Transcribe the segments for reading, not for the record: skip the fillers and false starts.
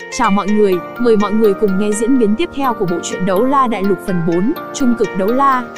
Chào mọi người, mời mọi người cùng nghe diễn biến tiếp theo của bộ truyện Đấu La Đại Lục phần 4, Trung cực đấu la.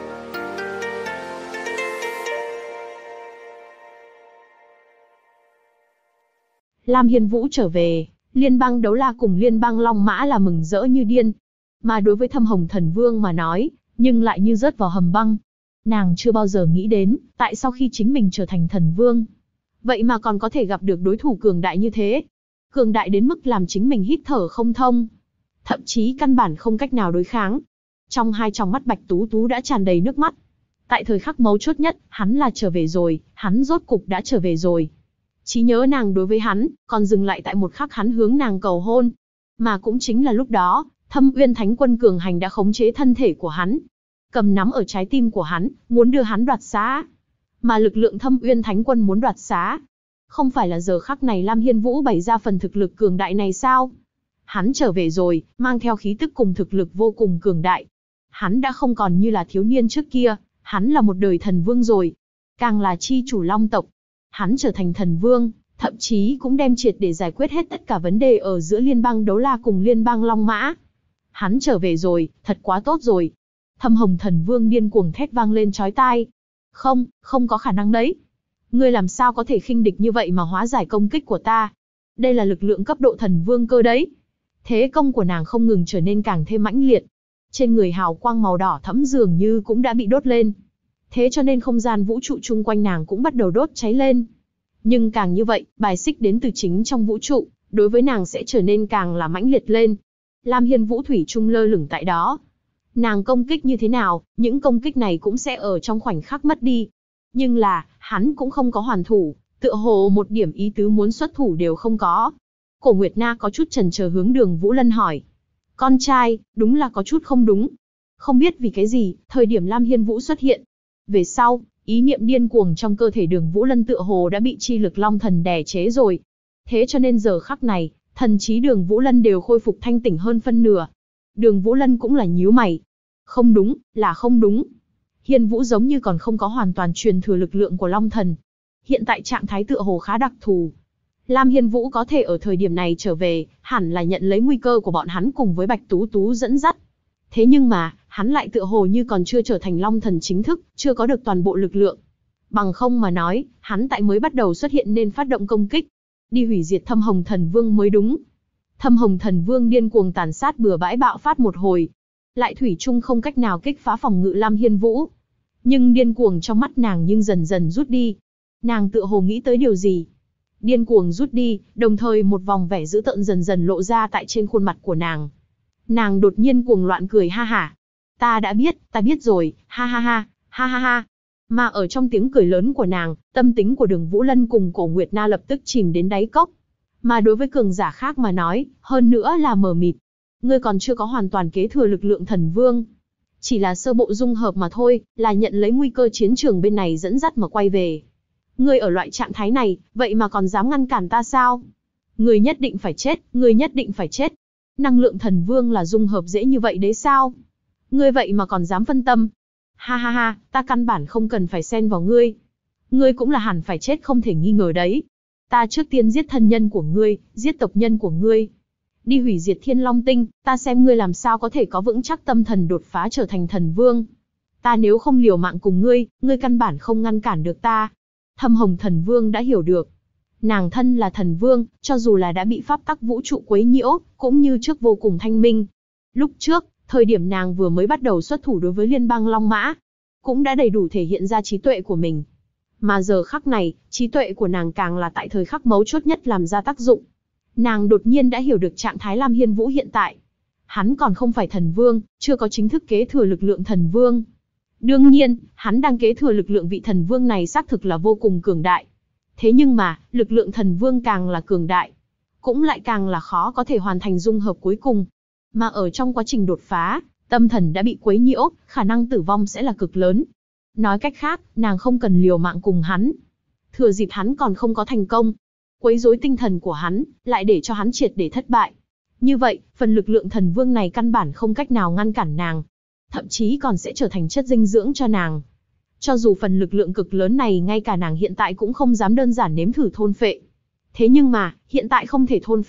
Lam Hiên Vũ trở về, Liên bang Đấu La cùng Liên bang Long Mã là mừng rỡ như điên. Mà đối với Thâm Hồng Thần Vương mà nói, nhưng lại như rớt vào hầm băng. Nàng chưa bao giờ nghĩ đến, tại sao khi chính mình trở thành thần vương, vậy mà còn có thể gặp được đối thủ cường đại như thế. Cường đại đến mức làm chính mình hít thở không thông. Thậm chí căn bản không cách nào đối kháng. Trong hai tròng mắt Bạch Tú Tú đã tràn đầy nước mắt. Tại thời khắc mấu chốt nhất, hắn là trở về rồi, hắn rốt cục đã trở về rồi. Trí nhớ nàng đối với hắn, còn dừng lại tại một khắc hắn hướng nàng cầu hôn. Mà cũng chính là lúc đó, Thâm Uyên Thánh Quân cường hành đã khống chế thân thể của hắn. Cầm nắm ở trái tim của hắn, muốn đưa hắn đoạt xá. Mà lực lượng Thâm Uyên Thánh Quân muốn đoạt xá, không phải là giờ khắc này Lam Hiên Vũ bày ra phần thực lực cường đại này sao? Hắn trở về rồi, mang theo khí tức cùng thực lực vô cùng cường đại. Hắn đã không còn như là thiếu niên trước kia, hắn là một đời thần vương rồi. Càng là chi chủ Long tộc. Hắn trở thành thần vương, thậm chí cũng đem triệt để giải quyết hết tất cả vấn đề ở giữa Liên bang Đấu La cùng Liên bang Long Mã. Hắn trở về rồi, thật quá tốt rồi. Thâm Hồng Thần Vương điên cuồng thét vang lên chói tai. Không có khả năng đấy. Ngươi làm sao có thể khinh địch như vậy mà hóa giải công kích của ta? Đây là lực lượng cấp độ thần vương cơ đấy. Thế công của nàng không ngừng trở nên càng thêm mãnh liệt. Trên người hào quang màu đỏ thẫm dường như cũng đã bị đốt lên. Thế cho nên không gian vũ trụ chung quanh nàng cũng bắt đầu đốt cháy lên. Nhưng càng như vậy, bài xích đến từ chính trong vũ trụ, đối với nàng sẽ trở nên càng là mãnh liệt lên. Lam Hiên Vũ thủy chung lơ lửng tại đó. Nàng công kích như thế nào, những công kích này cũng sẽ ở trong khoảnh khắc mất đi. Nhưng là, hắn cũng không có hoàn thủ, tựa hồ một điểm ý tứ muốn xuất thủ đều không có. Cổ Nguyệt Na có chút chần chờ hướng Đường Vũ Lân hỏi. Con trai, đúng là có chút không đúng. Không biết vì cái gì, thời điểm Lam Hiên Vũ xuất hiện. Về sau, ý niệm điên cuồng trong cơ thể Đường Vũ Lân tựa hồ đã bị chi lực Long Thần đè chế rồi. Thế cho nên giờ khắc này, thần trí Đường Vũ Lân đều khôi phục thanh tỉnh hơn phân nửa. Đường Vũ Lân cũng là nhíu mày. Không đúng, là không đúng. Hiên Vũ giống như còn không có hoàn toàn truyền thừa lực lượng của Long Thần. Hiện tại trạng thái tựa hồ khá đặc thù. Lam Hiên Vũ có thể ở thời điểm này trở về, hẳn là nhận lấy nguy cơ của bọn hắn cùng với Bạch Tú Tú dẫn dắt. Thế nhưng mà, hắn lại tựa hồ như còn chưa trở thành Long Thần chính thức, chưa có được toàn bộ lực lượng. Bằng không mà nói, hắn tại mới bắt đầu xuất hiện nên phát động công kích. Đi hủy diệt Thâm Hồng Thần Vương mới đúng. Thâm Hồng Thần Vương điên cuồng tàn sát bừa bãi bạo phát một hồi. Lại thủy chung không cách nào kích phá phòng ngự Lam Hiên Vũ. Nhưng điên cuồng trong mắt nàng nhưng dần dần rút đi. Nàng tựa hồ nghĩ tới điều gì. Điên cuồng rút đi, đồng thời một vòng vẻ dữ tợn dần dần lộ ra tại trên khuôn mặt của nàng. Nàng đột nhiên cuồng loạn cười ha hả. Ta biết rồi, ha ha ha, ha ha ha. Mà ở trong tiếng cười lớn của nàng, tâm tính của Đường Vũ Lân cùng Cổ Nguyệt Na lập tức chìm đến đáy cốc. Mà đối với cường giả khác mà nói, hơn nữa là mờ mịt. Ngươi còn chưa có hoàn toàn kế thừa lực lượng thần vương. Chỉ là sơ bộ dung hợp mà thôi, là nhận lấy nguy cơ chiến trường bên này dẫn dắt mà quay về. Ngươi ở loại trạng thái này, vậy mà còn dám ngăn cản ta sao? Ngươi nhất định phải chết, ngươi nhất định phải chết. Năng lượng thần vương là dung hợp dễ như vậy đấy sao? Ngươi vậy mà còn dám phân tâm. Ha ha ha, ta căn bản không cần phải xen vào ngươi. Ngươi cũng là hẳn phải chết không thể nghi ngờ đấy. Ta trước tiên giết thân nhân của ngươi, giết tộc nhân của ngươi. Đi hủy diệt Thiên Long Tinh, ta xem ngươi làm sao có thể có vững chắc tâm thần đột phá trở thành thần vương. Ta nếu không liều mạng cùng ngươi, ngươi căn bản không ngăn cản được ta. Thâm Hồng Thần Vương đã hiểu được. Nàng thân là thần vương, cho dù là đã bị pháp tắc vũ trụ quấy nhiễu, cũng như trước vô cùng thanh minh. Lúc trước, thời điểm nàng vừa mới bắt đầu xuất thủ đối với Liên bang Long Mã, cũng đã đầy đủ thể hiện ra trí tuệ của mình. Mà giờ khắc này, trí tuệ của nàng càng là tại thời khắc mấu chốt nhất làm ra tác dụng. Nàng đột nhiên đã hiểu được trạng thái Lam Hiên Vũ hiện tại. Hắn còn không phải thần vương, chưa có chính thức kế thừa lực lượng thần vương. Đương nhiên, hắn đang kế thừa lực lượng vị thần vương này xác thực là vô cùng cường đại. Thế nhưng mà, lực lượng thần vương càng là cường đại, cũng lại càng là khó có thể hoàn thành dung hợp cuối cùng. Mà ở trong quá trình đột phá, tâm thần đã bị quấy nhiễu, khả năng tử vong sẽ là cực lớn. Nói cách khác, nàng không cần liều mạng cùng hắn. Thừa dịp hắn còn không có thành công, quấy rối tinh thần của hắn, lại để cho hắn triệt để thất bại. Như vậy, phần lực lượng thần vương này căn bản không cách nào ngăn cản nàng. Thậm chí còn sẽ trở thành chất dinh dưỡng cho nàng. Cho dù phần lực lượng cực lớn này ngay cả nàng hiện tại cũng không dám đơn giản nếm thử thôn phệ. Thế nhưng mà, hiện tại không thể thôn phệ,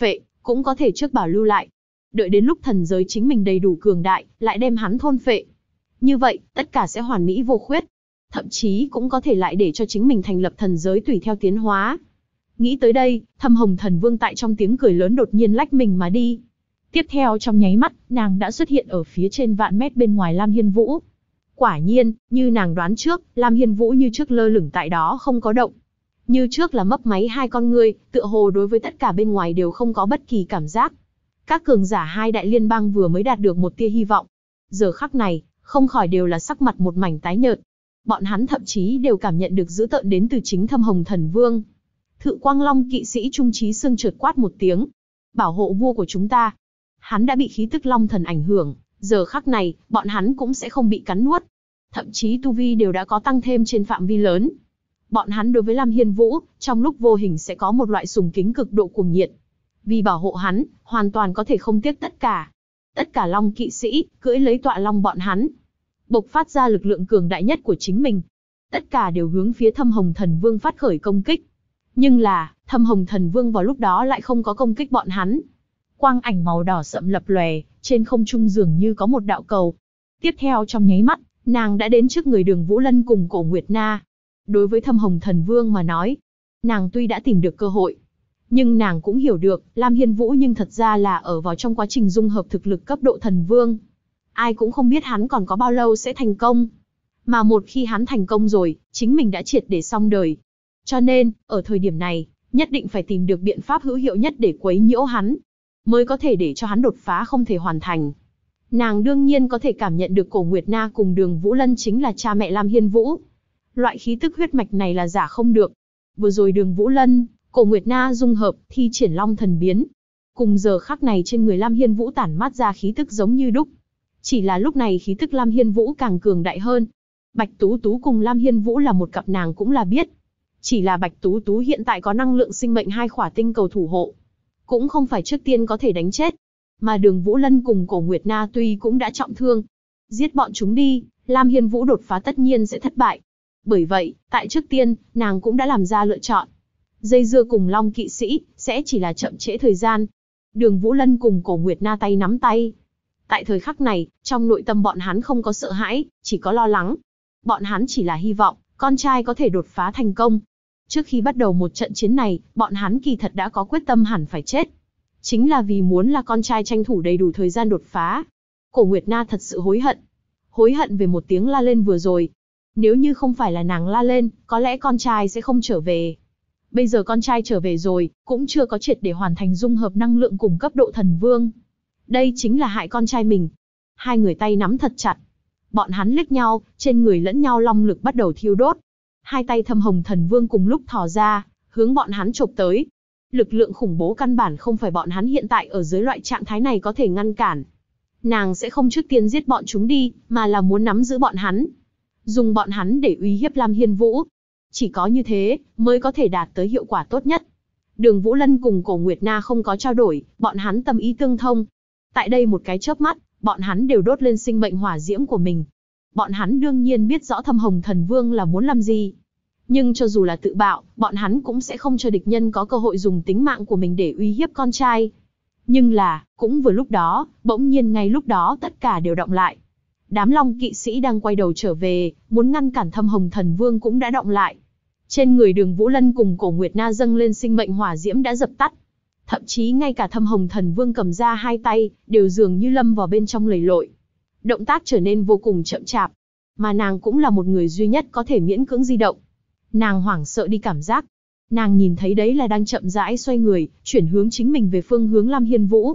cũng có thể trước bảo lưu lại. Đợi đến lúc thần giới chính mình đầy đủ cường đại, lại đem hắn thôn phệ. Như vậy, tất cả sẽ hoàn mỹ vô khuyết. Thậm chí cũng có thể lại để cho chính mình thành lập thần giới tùy theo tiến hóa. Nghĩ tới đây, Thâm Hồng Thần Vương tại trong tiếng cười lớn đột nhiên lách mình mà đi. Tiếp theo trong nháy mắt, nàng đã xuất hiện ở phía trên vạn mét bên ngoài Lam Hiên Vũ. Quả nhiên, như nàng đoán trước, Lam Hiên Vũ như trước lơ lửng tại đó không có động. Như trước là mấp máy hai con ngươi, tựa hồ đối với tất cả bên ngoài đều không có bất kỳ cảm giác. Các cường giả hai đại liên bang vừa mới đạt được một tia hy vọng. Giờ khắc này, không khỏi đều là sắc mặt một mảnh tái nhợt. Bọn hắn thậm chí đều cảm nhận được dữ tợn đến từ chính Thâm Hồng Thần Vương. Thự Quang Long kỵ sĩ Trung Chí Sương chợt quát một tiếng. Bảo hộ vua của chúng ta. Hắn đã bị khí tức Long Thần ảnh hưởng, giờ khắc này, bọn hắn cũng sẽ không bị cắn nuốt. Thậm chí tu vi đều đã có tăng thêm trên phạm vi lớn. Bọn hắn đối với Lam Hiên Vũ, trong lúc vô hình sẽ có một loại sùng kính cực độ cuồng nhiệt. Vì bảo hộ hắn, hoàn toàn có thể không tiếc tất cả. Tất cả Long kỵ sĩ, cưỡi lấy tọa long bọn hắn, bộc phát ra lực lượng cường đại nhất của chính mình. Tất cả đều hướng phía Thâm Hồng Thần Vương phát khởi công kích. Nhưng là, Thâm Hồng Thần Vương vào lúc đó lại không có công kích bọn hắn. Quang ảnh màu đỏ sậm lập lòe, trên không trung dường như có một đạo cầu. Tiếp theo trong nháy mắt, nàng đã đến trước người Đường Vũ Lân cùng Cổ Nguyệt Na. Đối với Thâm Hồng Thần Vương mà nói, nàng tuy đã tìm được cơ hội, nhưng nàng cũng hiểu được, Lam Hiên Vũ nhưng thật ra là ở vào trong quá trình dung hợp thực lực cấp độ thần vương. Ai cũng không biết hắn còn có bao lâu sẽ thành công. Mà một khi hắn thành công rồi, chính mình đã triệt để xong đời. Cho nên, ở thời điểm này, nhất định phải tìm được biện pháp hữu hiệu nhất để quấy nhiễu hắn, mới có thể để cho hắn đột phá không thể hoàn thành. Nàng đương nhiên có thể cảm nhận được Cổ Nguyệt Na cùng Đường Vũ Lân chính là cha mẹ Lam Hiên Vũ. Loại khí tức huyết mạch này là giả không được. Vừa rồi Đường Vũ Lân, Cổ Nguyệt Na dung hợp, thi triển Long Thần biến. Cùng giờ khắc này trên người Lam Hiên Vũ tản mát ra khí tức giống như đúc. Chỉ là lúc này khí tức Lam Hiên Vũ càng cường đại hơn. Bạch Tú Tú cùng Lam Hiên Vũ là một cặp nàng cũng là biết. Chỉ là Bạch Tú Tú hiện tại có năng lượng sinh mệnh hai khỏa tinh cầu thủ hộ, cũng không phải trước tiên có thể đánh chết. Mà Đường Vũ Lân cùng Cổ Nguyệt Na tuy cũng đã trọng thương. Giết bọn chúng đi, Lam Hiên Vũ đột phá tất nhiên sẽ thất bại. Bởi vậy, tại trước tiên, nàng cũng đã làm ra lựa chọn. Dây dưa cùng Long kỵ sĩ, sẽ chỉ là chậm trễ thời gian. Đường Vũ Lân cùng Cổ Nguyệt Na tay nắm tay. Tại thời khắc này, trong nội tâm bọn hắn không có sợ hãi, chỉ có lo lắng. Bọn hắn chỉ là hy vọng, con trai có thể đột phá thành công. Trước khi bắt đầu một trận chiến này, bọn hắn kỳ thật đã có quyết tâm hẳn phải chết. Chính là vì muốn là con trai tranh thủ đầy đủ thời gian đột phá. Cổ Nguyệt Na thật sự hối hận. Hối hận về một tiếng la lên vừa rồi. Nếu như không phải là nàng la lên, có lẽ con trai sẽ không trở về. Bây giờ con trai trở về rồi, cũng chưa có triệt để hoàn thành dung hợp năng lượng cùng cấp độ thần vương. Đây chính là hại con trai mình. Hai người tay nắm thật chặt. Bọn hắn liếc nhau, trên người lẫn nhau long lực bắt đầu thiêu đốt. Hai tay Thâm Hồng Thần Vương cùng lúc thò ra, hướng bọn hắn chộp tới. Lực lượng khủng bố căn bản không phải bọn hắn hiện tại ở dưới loại trạng thái này có thể ngăn cản. Nàng sẽ không trước tiên giết bọn chúng đi, mà là muốn nắm giữ bọn hắn. Dùng bọn hắn để uy hiếp Lam Hiên Vũ. Chỉ có như thế, mới có thể đạt tới hiệu quả tốt nhất. Đường Vũ Lân cùng Cổ Nguyệt Na không có trao đổi, bọn hắn tâm ý tương thông. Tại đây một cái chớp mắt, bọn hắn đều đốt lên sinh mệnh hỏa diễm của mình. Bọn hắn đương nhiên biết rõ Thâm Hồng Thần Vương là muốn làm gì. Nhưng cho dù là tự bạo, bọn hắn cũng sẽ không cho địch nhân có cơ hội dùng tính mạng của mình để uy hiếp con trai. Nhưng là, cũng vừa lúc đó, bỗng nhiên ngay lúc đó tất cả đều động lại. Đám Long kỵ sĩ đang quay đầu trở về, muốn ngăn cản Thâm Hồng Thần Vương cũng đã động lại. Trên người Đường Vũ Lân cùng Cổ Nguyệt Na dâng lên sinh mệnh hỏa diễm đã dập tắt. Thậm chí ngay cả Thâm Hồng Thần Vương cầm ra hai tay, đều dường như lâm vào bên trong lầy lội. Động tác trở nên vô cùng chậm chạp. Mà nàng cũng là một người duy nhất có thể miễn cưỡng di động. Nàng hoảng sợ đi cảm giác. Nàng nhìn thấy đấy là đang chậm rãi xoay người, chuyển hướng chính mình về phương hướng Lam Hiên Vũ.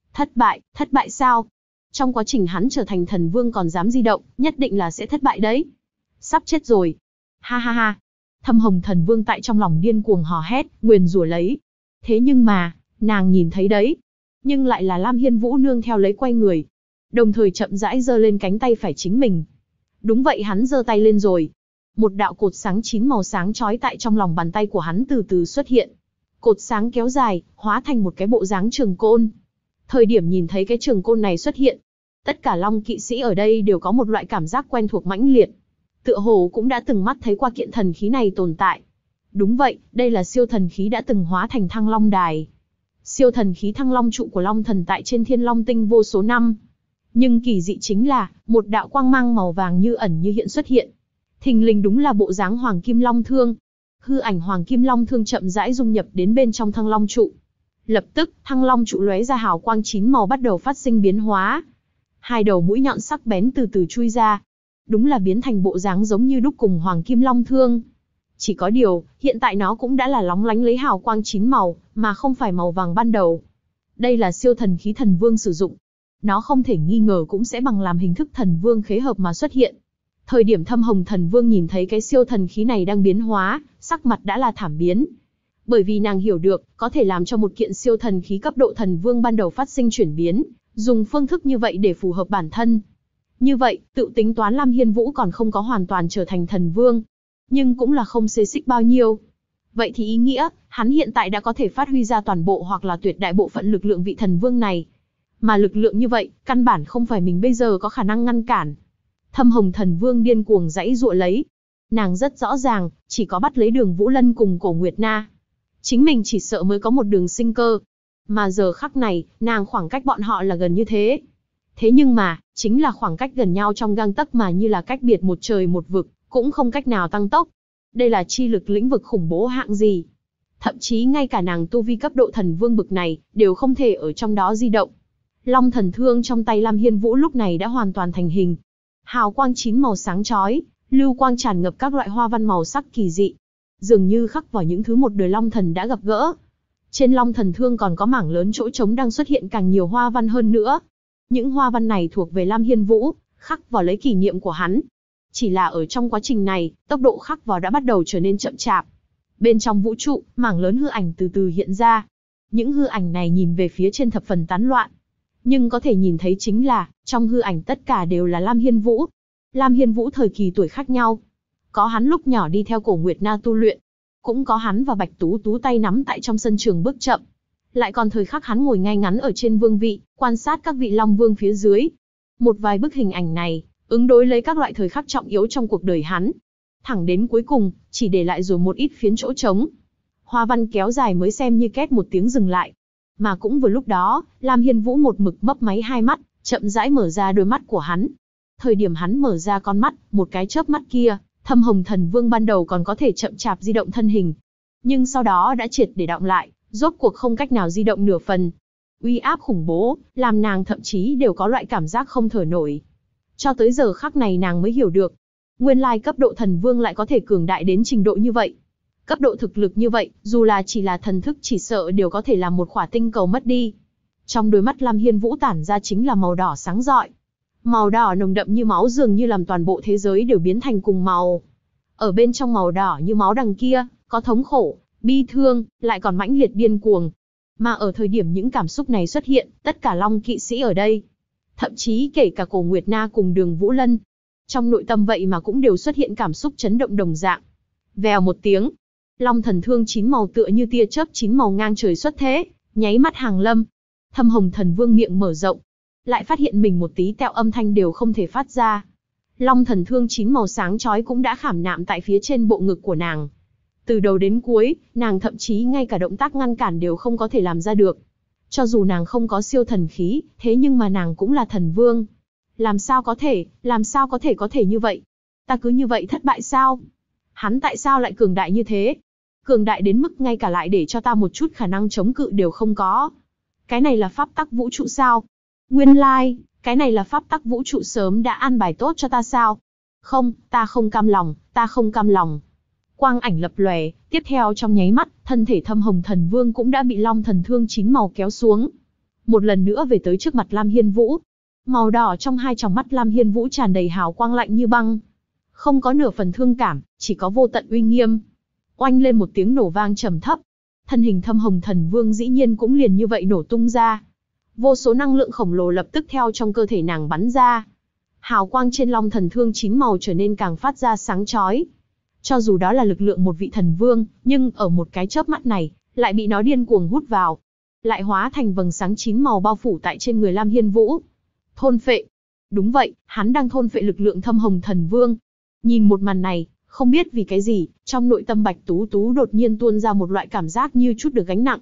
Thất bại sao? Trong quá trình hắn trở thành thần vương còn dám di động, nhất định là sẽ thất bại đấy. Sắp chết rồi. Ha ha ha. Thâm Hồng Thần Vương tại trong lòng điên cuồng hò hét, nguyền rủa lấy. Thế nhưng mà, nàng nhìn thấy đấy. Nhưng lại là Lam Hiên Vũ nương theo lấy quay người. Đồng thời chậm rãi giơ lên cánh tay phải chính mình. Đúng vậy, hắn giơ tay lên rồi. Một đạo cột sáng chín màu sáng chói tại trong lòng bàn tay của hắn từ từ xuất hiện. Cột sáng kéo dài, hóa thành một cái bộ dáng trường côn. Thời điểm nhìn thấy cái trường côn này xuất hiện, tất cả Long kỵ sĩ ở đây đều có một loại cảm giác quen thuộc mãnh liệt. Tựa hồ cũng đã từng mắt thấy qua kiện thần khí này tồn tại. Đúng vậy, đây là siêu thần khí đã từng hóa thành Thăng Long Đài. Siêu thần khí Thăng Long trụ của Long Thần tại trên Thiên Long Tinh vô số năm. Nhưng kỳ dị chính là, một đạo quang mang màu vàng như ẩn như hiện xuất hiện. Thình lình đúng là bộ dáng Hoàng Kim Long Thương. Hư ảnh Hoàng Kim Long Thương chậm rãi dung nhập đến bên trong Thăng Long trụ. Lập tức, Thăng Long trụ lóe ra hào quang 9 màu bắt đầu phát sinh biến hóa. Hai đầu mũi nhọn sắc bén từ từ chui ra. Đúng là biến thành bộ dáng giống như đúc cùng Hoàng Kim Long Thương. Chỉ có điều, hiện tại nó cũng đã là lóng lánh lấy hào quang 9 màu, mà không phải màu vàng ban đầu. Đây là siêu thần khí Thần Vương sử dụng. Nó không thể nghi ngờ cũng sẽ bằng làm hình thức Thần Vương khế hợp mà xuất hiện. Thời điểm Thâm Hồng Thần Vương nhìn thấy cái siêu thần khí này đang biến hóa, sắc mặt đã là thảm biến. Bởi vì nàng hiểu được, có thể làm cho một kiện siêu thần khí cấp độ Thần Vương ban đầu phát sinh chuyển biến, dùng phương thức như vậy để phù hợp bản thân. Như vậy, tự tính toán Lam Hiên Vũ còn không có hoàn toàn trở thành Thần Vương, nhưng cũng là không xê xích bao nhiêu. Vậy thì ý nghĩa, hắn hiện tại đã có thể phát huy ra toàn bộ hoặc là tuyệt đại bộ phận lực lượng vị Thần Vương này. Mà lực lượng như vậy, căn bản không phải mình bây giờ có khả năng ngăn cản. Thâm Hồng Thần Vương điên cuồng giãy giụa lấy. Nàng rất rõ ràng, chỉ có bắt lấy Đường Vũ Lân cùng Cổ Nguyệt Na, chính mình chỉ sợ mới có một đường sinh cơ. Mà giờ khắc này, nàng khoảng cách bọn họ là gần như thế. Thế nhưng mà, chính là khoảng cách gần nhau trong gang tấc mà như là cách biệt một trời một vực, cũng không cách nào tăng tốc. Đây là chi lực lĩnh vực khủng bố hạng gì? Thậm chí ngay cả nàng tu vi cấp độ Thần Vương bực này, đều không thể ở trong đó di động. Long Thần Thương trong tay Lam Hiên Vũ lúc này đã hoàn toàn thành hình. Hào quang 9 màu sáng chói, lưu quang tràn ngập các loại hoa văn màu sắc kỳ dị, dường như khắc vào những thứ một đời Long Thần đã gặp gỡ. Trên Long Thần Thương còn có mảng lớn chỗ trống đang xuất hiện càng nhiều hoa văn hơn nữa. Những hoa văn này thuộc về Lam Hiên Vũ, khắc vào lấy kỷ niệm của hắn. Chỉ là ở trong quá trình này, tốc độ khắc vào đã bắt đầu trở nên chậm chạp. Bên trong vũ trụ, mảng lớn hư ảnh từ từ hiện ra. Những hư ảnh này nhìn về phía trên thập phần tán loạn. Nhưng có thể nhìn thấy chính là, trong hư ảnh tất cả đều là Lam Hiên Vũ. Lam Hiên Vũ thời kỳ tuổi khác nhau. Có hắn lúc nhỏ đi theo Cổ Nguyệt Na tu luyện. Cũng có hắn và Bạch Tú Tú tay nắm tại trong sân trường bước chậm. Lại còn thời khắc hắn ngồi ngay ngắn ở trên vương vị, quan sát các vị Long Vương phía dưới. Một vài bức hình ảnh này, ứng đối lấy các loại thời khắc trọng yếu trong cuộc đời hắn. Thẳng đến cuối cùng, chỉ để lại rồi một ít phiến chỗ trống. Hoa văn kéo dài mới xem như két một tiếng dừng lại. Mà cũng vừa lúc đó, Lam Hiên Vũ một mực mấp máy hai mắt, chậm rãi mở ra đôi mắt của hắn. Thời điểm hắn mở ra con mắt, một cái chớp mắt kia, Thâm Hồng Thần Vương ban đầu còn có thể chậm chạp di động thân hình. Nhưng sau đó đã triệt để đọng lại, rốt cuộc không cách nào di động nửa phần. Uy áp khủng bố, làm nàng thậm chí đều có loại cảm giác không thở nổi. Cho tới giờ khắc này nàng mới hiểu được, nguyên lai cấp độ Thần Vương lại có thể cường đại đến trình độ như vậy. Cấp độ thực lực như vậy, dù là chỉ là thần thức chỉ sợ đều có thể làm một khỏa tinh cầu mất đi. Trong đôi mắt Lam Hiên Vũ tản ra chính là màu đỏ sáng rọi. Màu đỏ nồng đậm như máu dường như làm toàn bộ thế giới đều biến thành cùng màu. Ở bên trong màu đỏ như máu đằng kia, có thống khổ, bi thương, lại còn mãnh liệt điên cuồng. Mà ở thời điểm những cảm xúc này xuất hiện, tất cả Long kỵ sĩ ở đây, thậm chí kể cả Cổ Nguyệt Na cùng Đường Vũ Lân, trong nội tâm vậy mà cũng đều xuất hiện cảm xúc chấn động đồng dạng. Vèo một tiếng, Long Thần Thương 9 màu tựa như tia chớp 9 màu ngang trời xuất thế, nháy mắt hàng lâm. Thâm Hồng Thần Vương miệng mở rộng, lại phát hiện mình một tí tẹo âm thanh đều không thể phát ra. Long Thần Thương 9 màu sáng chói cũng đã khảm nạm tại phía trên bộ ngực của nàng. Từ đầu đến cuối, nàng thậm chí ngay cả động tác ngăn cản đều không có thể làm ra được. Cho dù nàng không có siêu thần khí, thế nhưng mà nàng cũng là thần vương. Làm sao có thể như vậy? Ta cứ như vậy thất bại sao? Hắn tại sao lại cường đại như thế? Cường đại đến mức ngay cả lại để cho ta một chút khả năng chống cự đều không có. Cái này là pháp tắc vũ trụ sao? Nguyên lai, cái này là pháp tắc vũ trụ sớm đã an bài tốt cho ta sao? Không, ta không cam lòng, ta không cam lòng. Quang ảnh lập lòe, tiếp theo trong nháy mắt, thân thể Thâm Hồng Thần Vương cũng đã bị Long Thần Thương 9 màu kéo xuống. Một lần nữa về tới trước mặt Lam Hiên Vũ. Màu đỏ trong hai tròng mắt Lam Hiên Vũ tràn đầy hào quang lạnh như băng. Không có nửa phần thương cảm, chỉ có vô tận uy nghiêm. Oanh lên một tiếng nổ vang trầm thấp. Thân hình Thâm Hồng Thần Vương dĩ nhiên cũng liền như vậy nổ tung ra. Vô số năng lượng khổng lồ lập tức theo trong cơ thể nàng bắn ra. Hào quang trên Long Thần Thương 9 màu trở nên càng phát ra sáng chói. Cho dù đó là lực lượng một vị thần vương, nhưng ở một cái chớp mắt này, lại bị nó điên cuồng hút vào. Lại hóa thành vầng sáng 9 màu bao phủ tại trên người Lam Hiên Vũ. Thôn phệ. Đúng vậy, hắn đang thôn phệ lực lượng Thâm Hồng Thần Vương. Nhìn một màn này, không biết vì cái gì, trong nội tâm Bạch Tú Tú đột nhiên tuôn ra một loại cảm giác như chút được gánh nặng.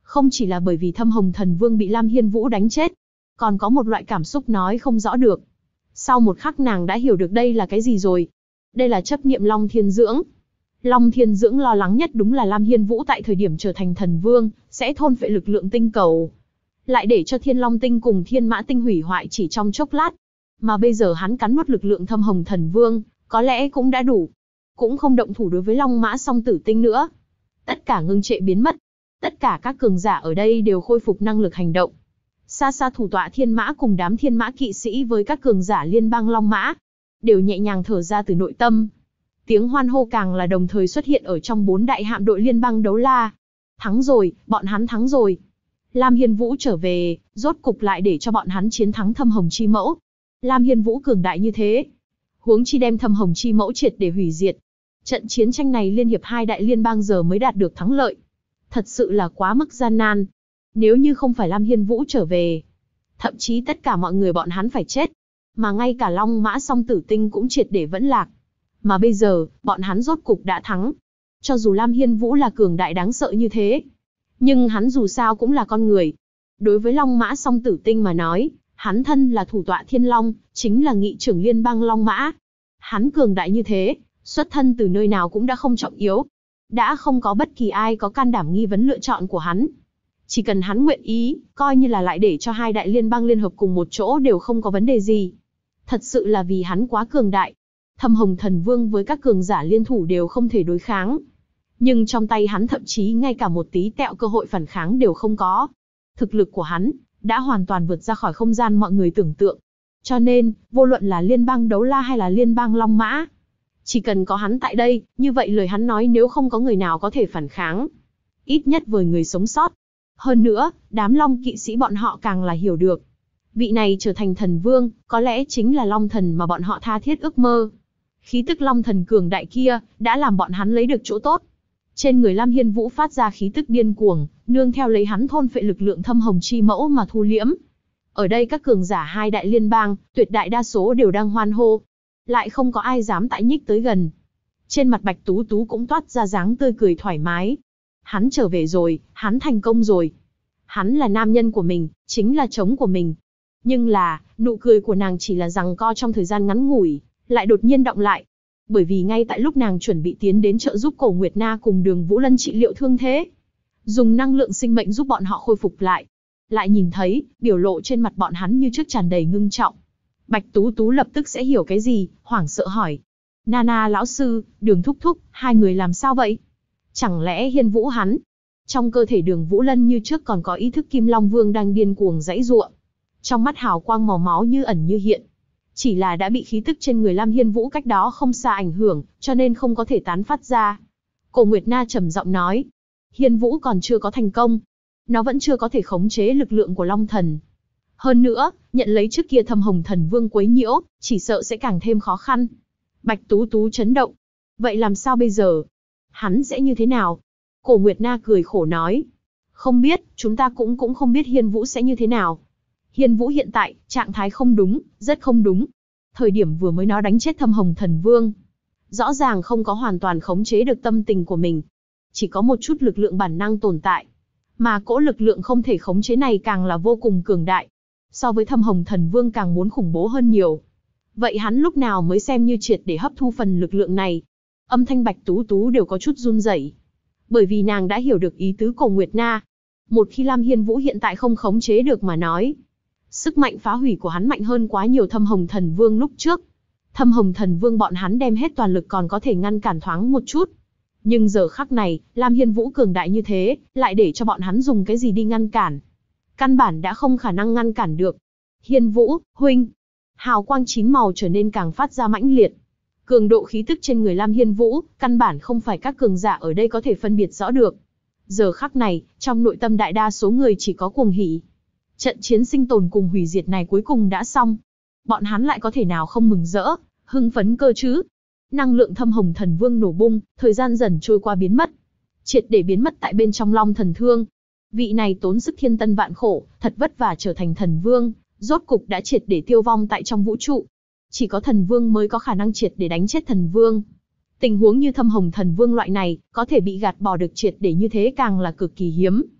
Không chỉ là bởi vì Thâm Hồng Thần Vương bị Lam Hiên Vũ đánh chết, còn có một loại cảm xúc nói không rõ được. Sau một khắc nàng đã hiểu được đây là cái gì rồi. Đây là chấp niệm Long Thiên Dưỡng. Long Thiên Dưỡng lo lắng nhất đúng là Lam Hiên Vũ tại thời điểm trở thành thần vương, sẽ thôn phệ lực lượng tinh cầu. Lại để cho Thiên Long Tinh cùng Thiên Mã Tinh hủy hoại chỉ trong chốc lát. Mà bây giờ hắn cắn nuốt lực lượng Thâm Hồng Thần Vương, có lẽ cũng đã đủ. Cũng không động thủ đối với Long Mã Song Tử Tinh nữa. Tất cả ngưng trệ biến mất. Tất cả các cường giả ở đây đều khôi phục năng lực hành động. Xa xa thủ tọa Thiên Mã cùng đám Thiên Mã kỵ sĩ với các cường giả liên bang Long Mã, đều nhẹ nhàng thở ra từ nội tâm. Tiếng hoan hô càng là đồng thời xuất hiện ở trong 4 đại hạm đội liên bang Đấu La. Thắng rồi, bọn hắn thắng rồi. Lam Hiên Vũ trở về, rốt cục lại để cho bọn hắn chiến thắng Thâm Hồng Chi Mẫu. Lam Hiên Vũ cường đại như thế, huống chi đem Thâm Hồng Chi Mẫu triệt để hủy diệt. Trận chiến tranh này liên hiệp hai đại liên bang giờ mới đạt được thắng lợi. Thật sự là quá mức gian nan. Nếu như không phải Lam Hiên Vũ trở về, thậm chí tất cả mọi người bọn hắn phải chết. Mà ngay cả Long Mã Song Tử Tinh cũng triệt để vẫn lạc. Mà bây giờ, bọn hắn rốt cục đã thắng. Cho dù Lam Hiên Vũ là cường đại đáng sợ như thế, nhưng hắn dù sao cũng là con người. Đối với Long Mã Song Tử Tinh mà nói, hắn thân là thủ tọa Thiên Long, chính là nghị trưởng liên bang Long Mã. Hắn cường đại như thế, xuất thân từ nơi nào cũng đã không trọng yếu. Đã không có bất kỳ ai có can đảm nghi vấn lựa chọn của hắn. Chỉ cần hắn nguyện ý, coi như là lại để cho hai đại liên bang liên hợp cùng một chỗ đều không có vấn đề gì. Thật sự là vì hắn quá cường đại. Thâm Hồng Thần Vương với các cường giả liên thủ đều không thể đối kháng. Nhưng trong tay hắn thậm chí ngay cả một tí tẹo cơ hội phản kháng đều không có. Thực lực của hắn đã hoàn toàn vượt ra khỏi không gian mọi người tưởng tượng. Cho nên, vô luận là liên bang Đấu La hay là liên bang Long Mã, chỉ cần có hắn tại đây, như vậy lời hắn nói nếu không có người nào có thể phản kháng. Ít nhất với người sống sót. Hơn nữa, đám Long kỵ sĩ bọn họ càng là hiểu được. Vị này trở thành thần vương, có lẽ chính là Long thần mà bọn họ tha thiết ước mơ. Khí tức Long thần cường đại kia, đã làm bọn hắn lấy được chỗ tốt. Trên người Lam Hiên Vũ phát ra khí tức điên cuồng, nương theo lấy hắn thôn phệ lực lượng Thâm Hồng Chi Mẫu mà thu liễm. Ở đây các cường giả hai đại liên bang, tuyệt đại đa số đều đang hoan hô. Lại không có ai dám tại nhích tới gần. Trên mặt Bạch Tú Tú cũng toát ra dáng tươi cười thoải mái. Hắn trở về rồi, hắn thành công rồi. Hắn là nam nhân của mình, chính là chồng của mình. Nhưng là, nụ cười của nàng chỉ là giằng co trong thời gian ngắn ngủi, lại đột nhiên đọng lại. Bởi vì ngay tại lúc nàng chuẩn bị tiến đến trợ giúp Cổ Nguyệt Na cùng Đường Vũ Lân trị liệu thương thế, dùng năng lượng sinh mệnh giúp bọn họ khôi phục lại. Lại nhìn thấy, biểu lộ trên mặt bọn hắn như trước tràn đầy ngưng trọng. Bạch Tú Tú lập tức sẽ hiểu cái gì, hoảng sợ hỏi. Nana lão sư, Đường thúc thúc, hai người làm sao vậy? Chẳng lẽ Hiên Vũ hắn? Trong cơ thể Đường Vũ Lân như trước còn có ý thức Kim Long Vương đang điên cuồng giãy giụa. Trong mắt hào quang màu máu như ẩn như hiện. Chỉ là đã bị khí tức trên người Lam Hiên Vũ cách đó không xa ảnh hưởng, cho nên không có thể tán phát ra. Cổ Nguyệt Na trầm giọng nói. Hiên Vũ còn chưa có thành công. Nó vẫn chưa có thể khống chế lực lượng của Long Thần. Hơn nữa, nhận lấy trước kia Thâm Hồng Thần Vương quấy nhiễu, chỉ sợ sẽ càng thêm khó khăn. Bạch Tú Tú chấn động. Vậy làm sao bây giờ? Hắn sẽ như thế nào? Cổ Nguyệt Na cười khổ nói. Không biết, chúng ta cũng không biết Hiên Vũ sẽ như thế nào. Hiên Vũ hiện tại, trạng thái không đúng, rất không đúng. Thời điểm vừa mới nó đánh chết Thâm Hồng Thần Vương. Rõ ràng không có hoàn toàn khống chế được tâm tình của mình. Chỉ có một chút lực lượng bản năng tồn tại. Mà cỗ lực lượng không thể khống chế này càng là vô cùng cường đại. So với Thâm Hồng Thần Vương càng muốn khủng bố hơn nhiều. Vậy hắn lúc nào mới xem như triệt để hấp thu phần lực lượng này? Âm thanh Bạch Tú Tú đều có chút run rẩy. Bởi vì nàng đã hiểu được ý tứ Cổ Nguyệt Na. Một khi Lam Hiên Vũ hiện tại không khống chế được mà nói, sức mạnh phá hủy của hắn mạnh hơn quá nhiều Thâm Hồng Thần Vương lúc trước. Thâm Hồng Thần Vương bọn hắn đem hết toàn lực còn có thể ngăn cản thoáng một chút. Nhưng giờ khắc này, Lam Hiên Vũ cường đại như thế, lại để cho bọn hắn dùng cái gì đi ngăn cản? Căn bản đã không khả năng ngăn cản được. Hiên Vũ, huynh. Hào quang chín màu trở nên càng phát ra mãnh liệt. Cường độ khí tức trên người Lam Hiên Vũ, căn bản không phải các cường giả ở đây có thể phân biệt rõ được. Giờ khắc này, trong nội tâm đại đa số người chỉ có cuồng hỉ. Trận chiến sinh tồn cùng hủy diệt này cuối cùng đã xong. Bọn hắn lại có thể nào không mừng rỡ, hưng phấn cơ chứ? Năng lượng Thâm Hồng Thần Vương nổ bung, thời gian dần trôi qua biến mất. Triệt để biến mất tại bên trong Long Thần Thương. Vị này tốn sức thiên tân vạn khổ, thật vất vả trở thành thần vương, rốt cục đã triệt để tiêu vong tại trong vũ trụ. Chỉ có thần vương mới có khả năng triệt để đánh chết thần vương. Tình huống như Thâm Hồng Thần Vương loại này, có thể bị gạt bỏ được triệt để như thế càng là cực kỳ hiếm.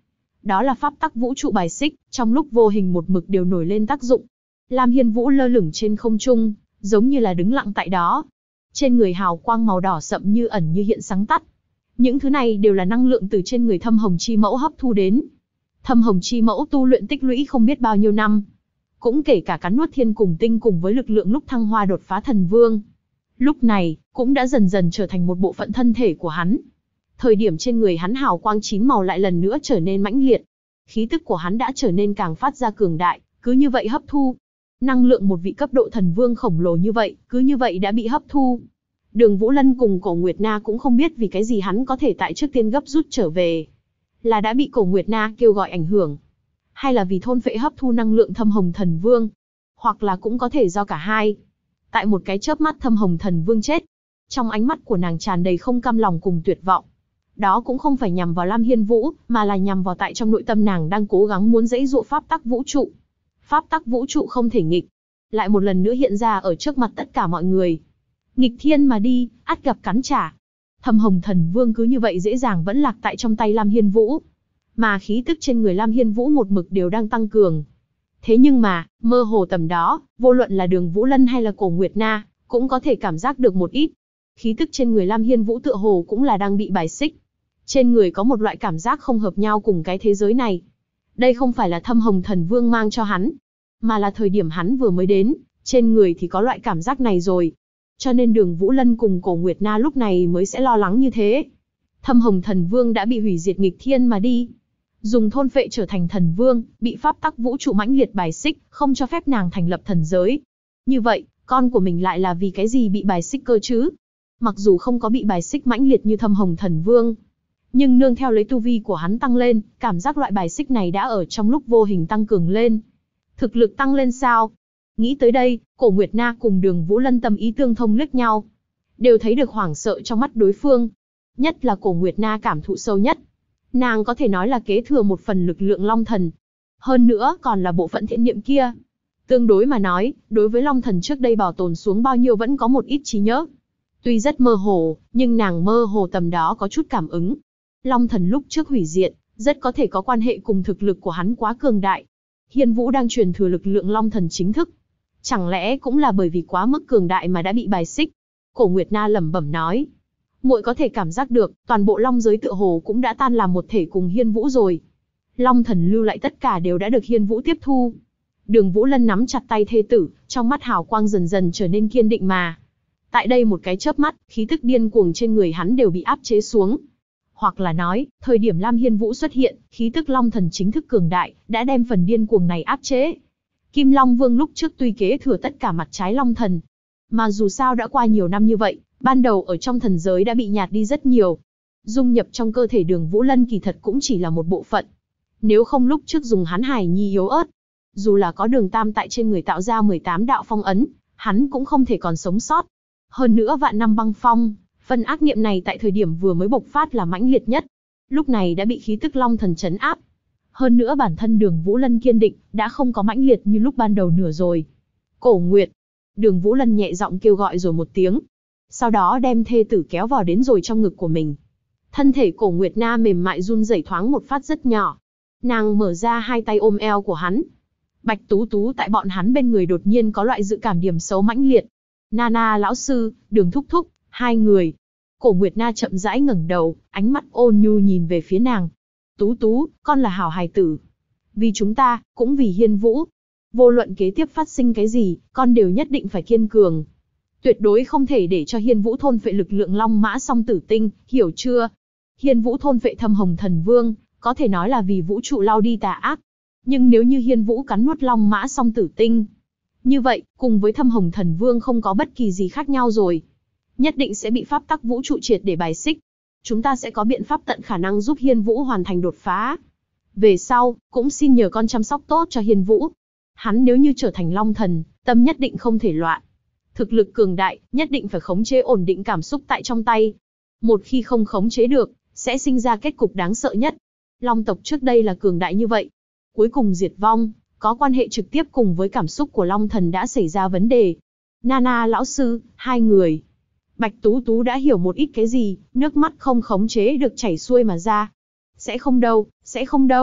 Đó là pháp tắc vũ trụ bài xích, trong lúc vô hình một mực đều nổi lên tác dụng. Lam Hiên Vũ lơ lửng trên không trung, giống như là đứng lặng tại đó. Trên người hào quang màu đỏ sậm như ẩn như hiện sáng tắt. Những thứ này đều là năng lượng từ trên người Thâm Hồng Chi Mẫu hấp thu đến. Thâm Hồng Chi Mẫu tu luyện tích lũy không biết bao nhiêu năm. Cũng kể cả cắn nuốt thiên cùng tinh cùng với lực lượng lúc thăng hoa đột phá thần vương. Lúc này, cũng đã dần dần trở thành một bộ phận thân thể của hắn. Thời điểm trên người hắn hào quang chín màu lại lần nữa trở nên mãnh liệt. Khí tức của hắn đã trở nên càng phát ra cường đại, cứ như vậy hấp thu. Năng lượng một vị cấp độ thần vương khổng lồ như vậy, cứ như vậy đã bị hấp thu. Đường Vũ Lân cùng Cổ Nguyệt Na cũng không biết vì cái gì hắn có thể tại trước tiên gấp rút trở về. Là đã bị Cổ Nguyệt Na kêu gọi ảnh hưởng, hay là vì thôn phệ hấp thu năng lượng Thâm Hồng Thần Vương, hoặc là cũng có thể do cả hai. Tại một cái chớp mắt Thâm Hồng Thần Vương chết, trong ánh mắt của nàng tràn đầy không cam lòng cùng tuyệt vọng. Đó cũng không phải nhằm vào Lam Hiên Vũ, mà là nhằm vào tại trong nội tâm nàng đang cố gắng muốn giãy giụa pháp tắc vũ trụ. Pháp tắc vũ trụ không thể nghịch, lại một lần nữa hiện ra ở trước mặt tất cả mọi người. Nghịch thiên mà đi, ắt gặp cắn trả. Thâm Hồng Thần Vương cứ như vậy dễ dàng vẫn lạc tại trong tay Lam Hiên Vũ. Mà khí tức trên người Lam Hiên Vũ một mực đều đang tăng cường. Thế nhưng mà, mơ hồ tầm đó, vô luận là Đường Vũ Lân hay là Cổ Nguyệt Na, cũng có thể cảm giác được một ít. Khí tức trên người Lam Hiên Vũ tựa hồ cũng là đang bị bài xích. Trên người có một loại cảm giác không hợp nhau cùng cái thế giới này. Đây không phải là Thâm Hồng Thần Vương mang cho hắn, mà là thời điểm hắn vừa mới đến, trên người thì có loại cảm giác này rồi. Cho nên Đường Vũ Lân cùng Cổ Nguyệt Na lúc này mới sẽ lo lắng như thế. Thâm Hồng Thần Vương đã bị hủy diệt nghịch thiên mà đi. Dùng thôn phệ trở thành thần vương, bị pháp tắc vũ trụ mãnh liệt bài xích, không cho phép nàng thành lập thần giới. Như vậy, con của mình lại là vì cái gì bị bài xích cơ chứ? Mặc dù không có bị bài xích mãnh liệt như Thâm Hồng Thần Vương, nhưng nương theo lấy tu vi của hắn tăng lên, cảm giác loại bài xích này đã ở trong lúc vô hình tăng cường lên. Thực lực tăng lên sao? Nghĩ tới đây, Cổ Nguyệt Na cùng Đường Vũ Lân tâm ý tương thông liếc nhau. Đều thấy được hoảng sợ trong mắt đối phương. Nhất là Cổ Nguyệt Na cảm thụ sâu nhất. Nàng có thể nói là kế thừa một phần lực lượng Long Thần. Hơn nữa còn là bộ phận thiện niệm kia. Tương đối mà nói, đối với Long Thần trước đây bảo tồn xuống bao nhiêu vẫn có một ít trí nhớ. Tuy rất mơ hồ, nhưng nàng mơ hồ tầm đó có chút cảm ứng. Long Thần lúc trước hủy diệt, rất có thể có quan hệ cùng thực lực của hắn quá cường đại. Hiên Vũ đang truyền thừa lực lượng Long Thần chính thức. Chẳng lẽ cũng là bởi vì quá mức cường đại mà đã bị bài xích? Cổ Nguyệt Na lẩm bẩm nói. Muội có thể cảm giác được, toàn bộ Long giới tựa hồ cũng đã tan làm một thể cùng Hiên Vũ rồi. Long Thần lưu lại tất cả đều đã được Hiên Vũ tiếp thu. Đường Vũ Lân nắm chặt tay thê tử, trong mắt hào quang dần dần trở nên kiên định mà. Tại đây một cái chớp mắt, khí tức điên cuồng trên người hắn đều bị áp chế xuống. Hoặc là nói, thời điểm Lam Hiên Vũ xuất hiện, khí tức Long Thần chính thức cường đại, đã đem phần điên cuồng này áp chế. Kim Long Vương lúc trước tuy kế thừa tất cả mặt trái Long Thần, mà dù sao đã qua nhiều năm như vậy, ban đầu ở trong thần giới đã bị nhạt đi rất nhiều. Dung nhập trong cơ thể Đường Vũ Lân kỳ thật cũng chỉ là một bộ phận. Nếu không lúc trước dùng hắn hài nhi yếu ớt, dù là có Đường Tam tại trên người tạo ra 18 đạo phong ấn, hắn cũng không thể còn sống sót. Hơn nữa vạn năm băng phong, phần ác niệm này tại thời điểm vừa mới bộc phát là mãnh liệt nhất. Lúc này đã bị khí tức Long Thần trấn áp. Hơn nữa bản thân Đường Vũ Lân kiên định, đã không có mãnh liệt như lúc ban đầu nữa rồi. Cổ Nguyệt. Đường Vũ Lân nhẹ giọng kêu gọi rồi một tiếng. Sau đó đem thê tử kéo vào đến rồi trong ngực của mình. Thân thể Cổ Nguyệt Na mềm mại run rẩy thoáng một phát rất nhỏ. Nàng mở ra hai tay ôm eo của hắn. Bạch Tú Tú tại bọn hắn bên người đột nhiên có loại dự cảm điểm xấu mãnh liệt. Nana lão sư, Đường thúc thúc, hai người. Cổ Nguyệt Na chậm rãi ngẩng đầu, ánh mắt ôn nhu nhìn về phía nàng. Tú Tú, con là hảo hài tử. Vì chúng ta, cũng vì Hiên Vũ. Vô luận kế tiếp phát sinh cái gì, con đều nhất định phải kiên cường. Tuyệt đối không thể để cho Hiên Vũ thôn phệ lực lượng Long Mã Song Tử Tinh, hiểu chưa? Hiên Vũ thôn phệ Thâm Hồng Thần Vương, có thể nói là vì vũ trụ lao đi tà ác. Nhưng nếu như Hiên Vũ cắn nuốt Long Mã Song Tử Tinh, như vậy, cùng với Thâm Hồng Thần Vương không có bất kỳ gì khác nhau rồi. Nhất định sẽ bị pháp tắc vũ trụ triệt để bài xích. Chúng ta sẽ có biện pháp tận khả năng giúp Hiên Vũ hoàn thành đột phá. Về sau, cũng xin nhờ con chăm sóc tốt cho Hiên Vũ. Hắn nếu như trở thành Long Thần, tâm nhất định không thể loạn. Thực lực cường đại, nhất định phải khống chế ổn định cảm xúc tại trong tay. Một khi không khống chế được, sẽ sinh ra kết cục đáng sợ nhất. Long tộc trước đây là cường đại như vậy. Cuối cùng diệt vong, có quan hệ trực tiếp cùng với cảm xúc của Long Thần đã xảy ra vấn đề. Nana lão sư, hai người. Bạch Tú Tú đã hiểu một ít cái gì, nước mắt không khống chế được chảy xuôi mà ra. Sẽ không đâu,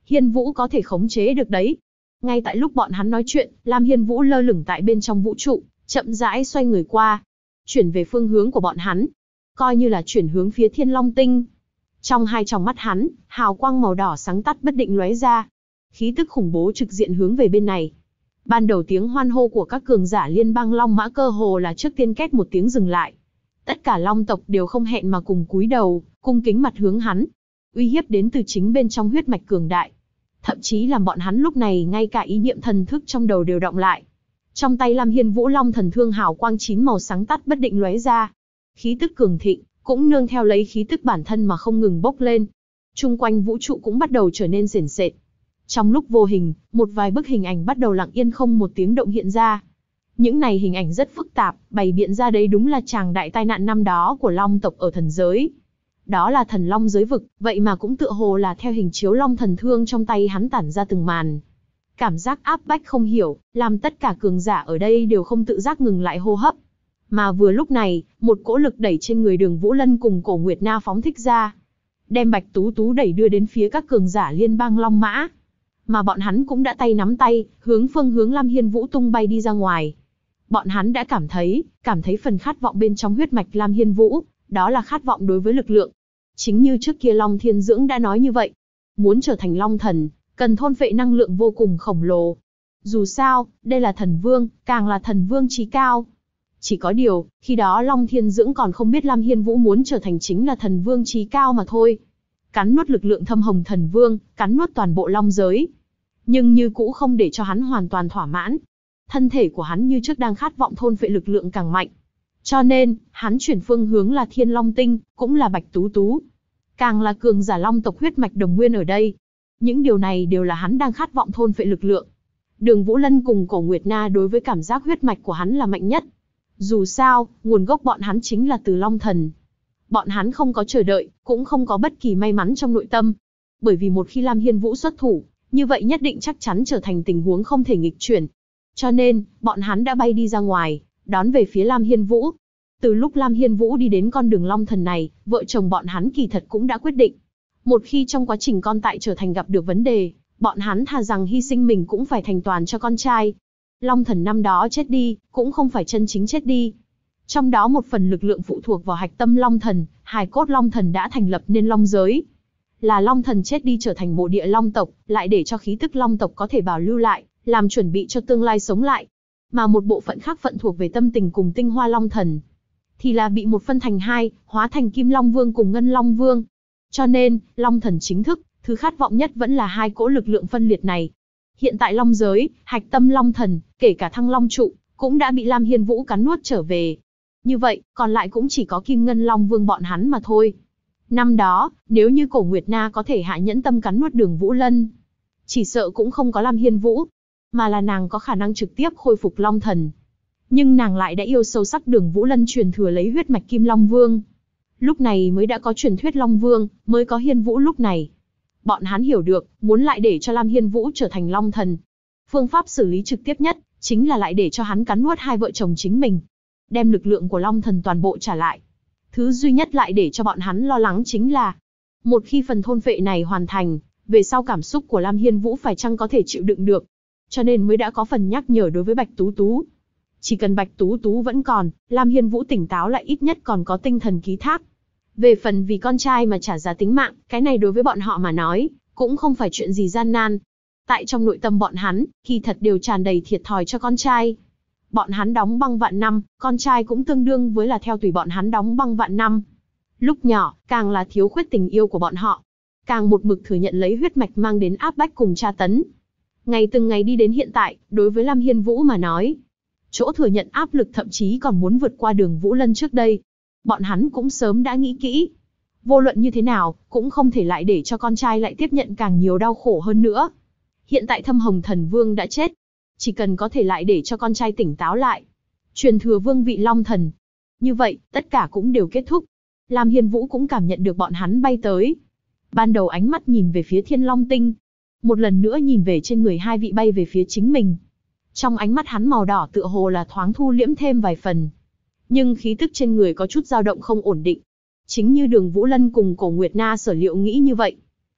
Hiên Vũ có thể khống chế được đấy. Ngay tại lúc bọn hắn nói chuyện, Lam Hiên Vũ lơ lửng tại bên trong vũ trụ, chậm rãi xoay người qua, chuyển về phương hướng của bọn hắn, coi như là chuyển hướng phía Thiên Long Tinh. Trong hai tròng mắt hắn, hào quang màu đỏ sáng tắt bất định lóe ra, khí tức khủng bố trực diện hướng về bên này. Ban đầu tiếng hoan hô của các cường giả liên bang Long Mã cơ hồ là trước tiên két một tiếng dừng lại. Tất cả Long tộc đều không hẹn mà cùng cúi đầu, cung kính mặt hướng hắn. Uy hiếp đến từ chính bên trong huyết mạch cường đại. Thậm chí làm bọn hắn lúc này ngay cả ý niệm thần thức trong đầu đều động lại. Trong tay Lam Hiên Vũ Long thần thương hào quang 9 màu sáng tắt bất định lóe ra. Khí tức cường thịnh, cũng nương theo lấy khí tức bản thân mà không ngừng bốc lên. Chung quanh vũ trụ cũng bắt đầu trở nên sền sệt. Trong lúc vô hình, một vài bức hình ảnh bắt đầu lặng yên không một tiếng động hiện ra. Những này hình ảnh rất phức tạp, bày biện ra đấy đúng là tràng đại tai nạn năm đó của Long tộc ở thần giới. Đó là thần Long giới vực, vậy mà cũng tựa hồ là theo hình chiếu Long thần thương trong tay hắn tản ra từng màn. Cảm giác áp bách không hiểu, làm tất cả cường giả ở đây đều không tự giác ngừng lại hô hấp. Mà vừa lúc này, một cỗ lực đẩy trên người Đường Vũ Lân cùng Cổ Nguyệt Na phóng thích ra, đem Bạch Tú Tú đẩy đưa đến phía các cường giả liên bang Long Mã. Mà bọn hắn cũng đã tay nắm tay, phương hướng Lam Hiên Vũ tung bay đi ra ngoài. Bọn hắn đã cảm thấy phần khát vọng bên trong huyết mạch Lam Hiên Vũ, đó là khát vọng đối với lực lượng. Chính như trước kia Long Thiên Dưỡng đã nói như vậy, muốn trở thành Long Thần, cần thôn phệ năng lượng vô cùng khổng lồ. Dù sao, đây là thần vương, càng là thần vương chí cao. Chỉ có điều, khi đó Long Thiên Dưỡng còn không biết Lam Hiên Vũ muốn trở thành chính là thần vương chí cao mà thôi. Cắn nuốt lực lượng thâm hồng thần vương, cắn nuốt toàn bộ Long giới. Nhưng như cũ không để cho hắn hoàn toàn thỏa mãn. Thân thể của hắn như trước đang khát vọng thôn phệ lực lượng càng mạnh. Cho nên, hắn chuyển phương hướng là Thiên Long Tinh, cũng là Bạch Tú Tú. Càng là cường giả Long tộc huyết mạch đồng nguyên ở đây. Những điều này đều là hắn đang khát vọng thôn phệ lực lượng. Đường Vũ Lân cùng Cổ Nguyệt Na đối với cảm giác huyết mạch của hắn là mạnh nhất. Dù sao, nguồn gốc bọn hắn chính là từ Long Thần. Bọn hắn không có chờ đợi, cũng không có bất kỳ may mắn trong nội tâm. Bởi vì một khi Lam Hiên Vũ xuất thủ, như vậy nhất định chắc chắn trở thành tình huống không thể nghịch chuyển. Cho nên, bọn hắn đã bay đi ra ngoài, đón về phía Lam Hiên Vũ. Từ lúc Lam Hiên Vũ đi đến con đường Long Thần này, vợ chồng bọn hắn kỳ thật cũng đã quyết định. Một khi trong quá trình con tại trở thành gặp được vấn đề, bọn hắn thà rằng hy sinh mình cũng phải thành toàn cho con trai. Long Thần năm đó chết đi, cũng không phải chân chính chết đi. Trong đó một phần lực lượng phụ thuộc vào hạch tâm Long Thần, hài cốt Long Thần đã thành lập nên Long giới. Là Long Thần chết đi trở thành mộ địa Long tộc, lại để cho khí tức Long tộc có thể bảo lưu lại, làm chuẩn bị cho tương lai sống lại. Mà một bộ phận khác phận thuộc về tâm tình cùng tinh hoa Long Thần, thì là bị một phân thành hai, hóa thành Kim Long Vương cùng Ngân Long Vương. Cho nên, Long Thần chính thức, thứ khát vọng nhất vẫn là hai cỗ lực lượng phân liệt này. Hiện tại Long giới, hạch tâm Long Thần, kể cả Thăng Long trụ, cũng đã bị Lam Hiên Vũ cắn nuốt trở về. Như vậy, còn lại cũng chỉ có Kim Ngân Long Vương bọn hắn mà thôi. Năm đó, nếu như Cổ Nguyệt Na có thể hạ nhẫn tâm cắn nuốt Đường Vũ Lân, chỉ sợ cũng không có Lam Hiên Vũ, mà là nàng có khả năng trực tiếp khôi phục Long Thần. Nhưng nàng lại đã yêu sâu sắc Đường Vũ Lân truyền thừa lấy huyết mạch Kim Long Vương. Lúc này mới đã có truyền thuyết Long Vương, mới có Hiên Vũ lúc này. Bọn hắn hiểu được, muốn lại để cho Lam Hiên Vũ trở thành Long Thần, phương pháp xử lý trực tiếp nhất, chính là lại để cho hắn cắn nuốt hai vợ chồng chính mình. Đem lực lượng của Long Thần toàn bộ trả lại. Thứ duy nhất lại để cho bọn hắn lo lắng chính là, một khi phần thôn phệ này hoàn thành, về sau cảm xúc của Lam Hiên Vũ phải chăng có thể chịu đựng được. Cho nên mới đã có phần nhắc nhở đối với Bạch Tú Tú. Chỉ cần Bạch Tú Tú vẫn còn, Lam Hiên Vũ tỉnh táo lại ít nhất còn có tinh thần ký thác. Về phần vì con trai mà trả giá tính mạng, cái này đối với bọn họ mà nói, cũng không phải chuyện gì gian nan. Tại trong nội tâm bọn hắn, kỳ thật đều tràn đầy thiệt thòi cho con trai. Bọn hắn đóng băng vạn năm, con trai cũng tương đương với là theo tùy bọn hắn đóng băng vạn năm. Lúc nhỏ, càng là thiếu khuyết tình yêu của bọn họ, càng một mực thừa nhận lấy huyết mạch mang đến áp bách cùng tra tấn. Ngày từng ngày đi đến hiện tại, đối với Lam Hiên Vũ mà nói, chỗ thừa nhận áp lực thậm chí còn muốn vượt qua Đường Vũ Lân trước đây. Bọn hắn cũng sớm đã nghĩ kỹ. Vô luận như thế nào, cũng không thể lại để cho con trai lại tiếp nhận càng nhiều đau khổ hơn nữa. Hiện tại Thâm Hồng Thần Vương đã chết. Chỉ cần có thể lại để cho con trai tỉnh táo lại, truyền thừa vương vị Long Thần. Như vậy, tất cả cũng đều kết thúc. Lam Hiên Vũ cũng cảm nhận được bọn hắn bay tới. Ban đầu ánh mắt nhìn về phía Thiên Long Tinh. Một lần nữa nhìn về trên người hai vị bay về phía chính mình. Trong ánh mắt hắn màu đỏ tựa hồ là thoáng thu liễm thêm vài phần. Nhưng khí tức trên người có chút dao động không ổn định. Chính như Đường Vũ Lân cùng Cổ Nguyệt Na sở liệu nghĩ như vậy.